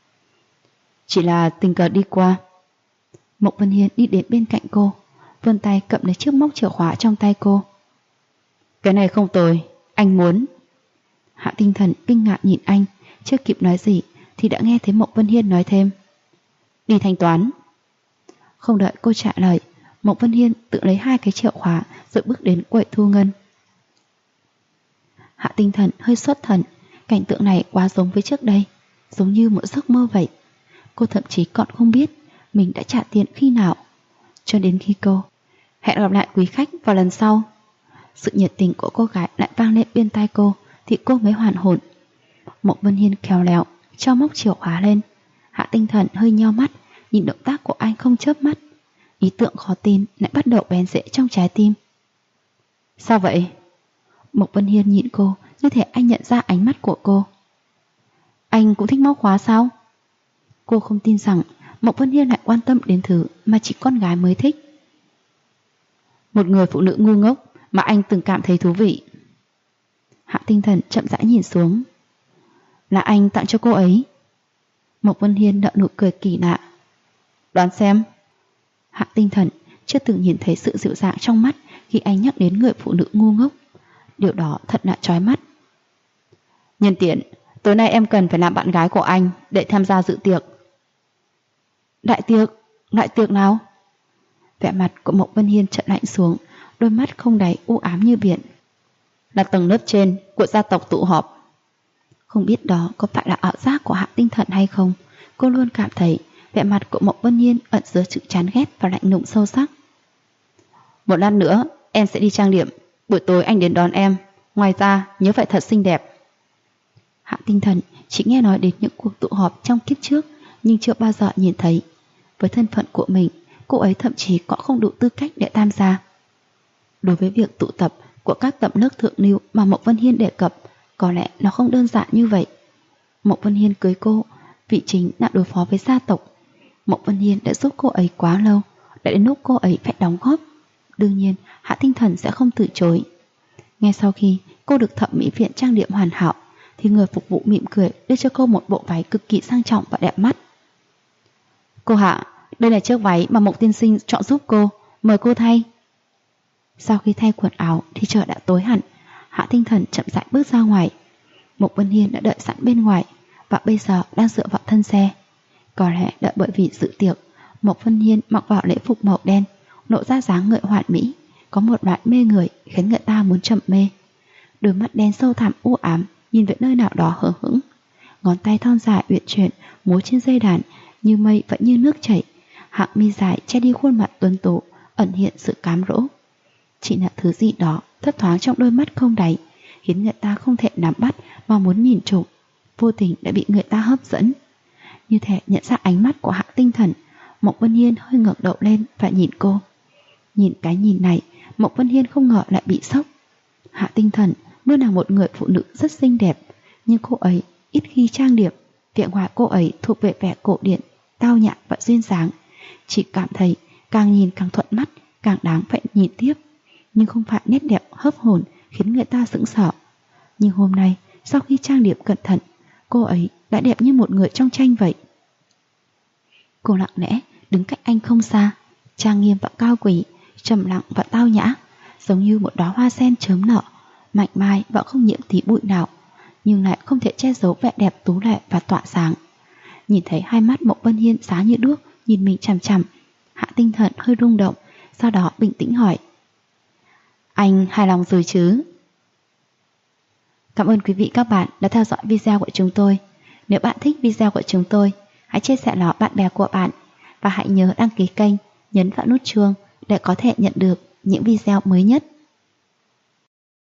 Chỉ là tình cờ đi qua. Mộc Vân Hiên đi đến bên cạnh cô, vươn tay cầm lấy chiếc móc chìa khóa trong tay cô. Cái này không tồi, anh muốn. Hạ Tinh Thần kinh ngạc nhìn anh, chưa kịp nói gì thì đã nghe thấy Mộc Vân Hiên nói thêm. Đi thanh toán. Không đợi cô trả lời, Mộc Vân Hiên tự lấy hai cái chìa khóa rồi bước đến quầy thu ngân. Hạ Tinh Thần hơi xuất thần, cảnh tượng này quá giống với trước đây, giống như một giấc mơ vậy. Cô thậm chí còn không biết mình đã trả tiền khi nào. Cho đến khi cô hẹn gặp lại quý khách vào lần sau, sự nhiệt tình của cô gái lại vang lên bên tai cô thì cô mới hoàn hồn. Mộc Vân Hiên khéo léo cho móc chìa khóa lên. Hạ Tinh Thần hơi nheo mắt, nhìn động tác của anh không chớp mắt. Ý tưởng khó tin lại bắt đầu bén rễ trong trái tim. Sao vậy? Mộc Vân Hiên nhìn cô như thể anh nhận ra ánh mắt của cô. Anh cũng thích móc khóa sao? Cô không tin rằng Mộc Vân Hiên lại quan tâm đến thứ mà chỉ con gái mới thích. Một người phụ nữ ngu ngốc mà anh từng cảm thấy thú vị. Hạ Tinh Thần chậm rãi nhìn xuống. Là anh tặng cho cô ấy. Mộc Vân Hiên nở nụ cười kỳ lạ. Đoán xem. Hạ Tinh Thần chưa từng nhìn thấy sự dịu dàng trong mắt khi anh nhắc đến người phụ nữ ngu ngốc. Điều đó thật là chói mắt. Nhân tiện, tối nay em cần phải làm bạn gái của anh để tham gia dự tiệc. Đại tiệc nào? Vẻ mặt của Mộc Vân Hiên chợt lạnh xuống, đôi mắt không đáy u ám như biển. Là tầng lớp trên của gia tộc tụ họp. Không biết đó có phải là ảo giác của Hạ Tinh Thần hay không, cô luôn cảm thấy vẻ mặt của Mộc Vân Hiên ẩn giữa sự chán ghét và lạnh lùng sâu sắc. Một lát nữa em sẽ đi trang điểm, buổi tối anh đến đón em. Ngoài ra nhớ phải thật xinh đẹp. Hạ Tinh Thần chỉ nghe nói đến những cuộc tụ họp trong kiếp trước, nhưng chưa bao giờ nhìn thấy. Với thân phận của mình, cô ấy thậm chí có không đủ tư cách để tham gia. Đối với việc tụ tập của các tầng lớp thượng lưu mà Mộc Vân Hiên đề cập, có lẽ nó không đơn giản như vậy. Mộc Vân Hiên cưới cô vì chính là đối phó với gia tộc. Mộc Vân Hiên đã giúp cô ấy quá lâu, đã đến lúc cô ấy phải đóng góp. Đương nhiên Hạ Tinh Thần sẽ không từ chối. Ngay sau khi cô được thẩm mỹ viện trang điểm hoàn hảo, thì người phục vụ mỉm cười đưa cho cô một bộ váy cực kỳ sang trọng và đẹp mắt. Cô Hạ, đây là chiếc váy mà Mộc tiên sinh chọn giúp cô, mời cô thay. Sau khi thay quần áo thì trời đã tối hẳn. Hạ Tinh Thần chậm rãi bước ra ngoài. Mộc Vân Hiên đã đợi sẵn bên ngoài và bây giờ đang dựa vào thân xe. Có lẽ đợi bởi vì dự tiệc, Mộc Vân Hiên mặc vào lễ phục màu đen, lộ ra dáng người hoàn mỹ, có một loại mê người khiến người ta muốn chậm mê. Đôi mắt đen sâu thẳm u ám nhìn về nơi nào đó hờ hững. Ngón tay thon dài uyển chuyển múa trên dây đàn, như mây vẫn như nước chảy. Hạng mi dài che đi khuôn mặt tuấn tú, ẩn hiện sự cám dỗ. Chỉ là thứ gì đó thấp thoáng trong đôi mắt không đáy, khiến người ta không thể nắm bắt mà muốn nhìn trộm, vô tình đã bị người ta hấp dẫn. Như thể nhận ra ánh mắt của Hạ Tinh Thần, Mộc Vân Hiên hơi ngẩng đầu lên và nhìn cô. Nhìn cái nhìn này, Mộc Vân Hiên không ngờ lại bị sốc. Hạ Tinh Thần luôn là một người phụ nữ rất xinh đẹp, nhưng cô ấy ít khi trang điểm. Vẻ ngoài cô ấy thuộc về vẻ cổ điển, tao nhã và duyên dáng. Chỉ cảm thấy càng nhìn càng thuận mắt, càng đáng phải nhìn tiếp. Nhưng không phải nét đẹp hấp hồn khiến người ta sững sờ. Nhưng hôm nay, sau khi trang điểm cẩn thận, cô ấy đã đẹp như một người trong tranh vậy. Cô lặng lẽ đứng cách anh không xa, trang nghiêm và cao quý, trầm lặng và tao nhã, giống như một đóa hoa sen chớm nở, mạnh mai và không nhiễm tí bụi nào, nhưng lại không thể che giấu vẻ đẹp tú lệ và tỏa sáng. Nhìn thấy hai mắt Mộc Vân Hiên sáng như đuốc nhìn mình chằm chằm, Hạ Tinh Thần hơi rung động, sau đó bình tĩnh hỏi: Anh hài lòng rồi chứ? Cảm ơn quý vị các bạn đã theo dõi video của chúng tôi. Nếu bạn thích video của chúng tôi, hãy chia sẻ nó bạn bè của bạn và hãy nhớ đăng ký kênh, nhấn vào nút chuông để có thể nhận được những video mới nhất.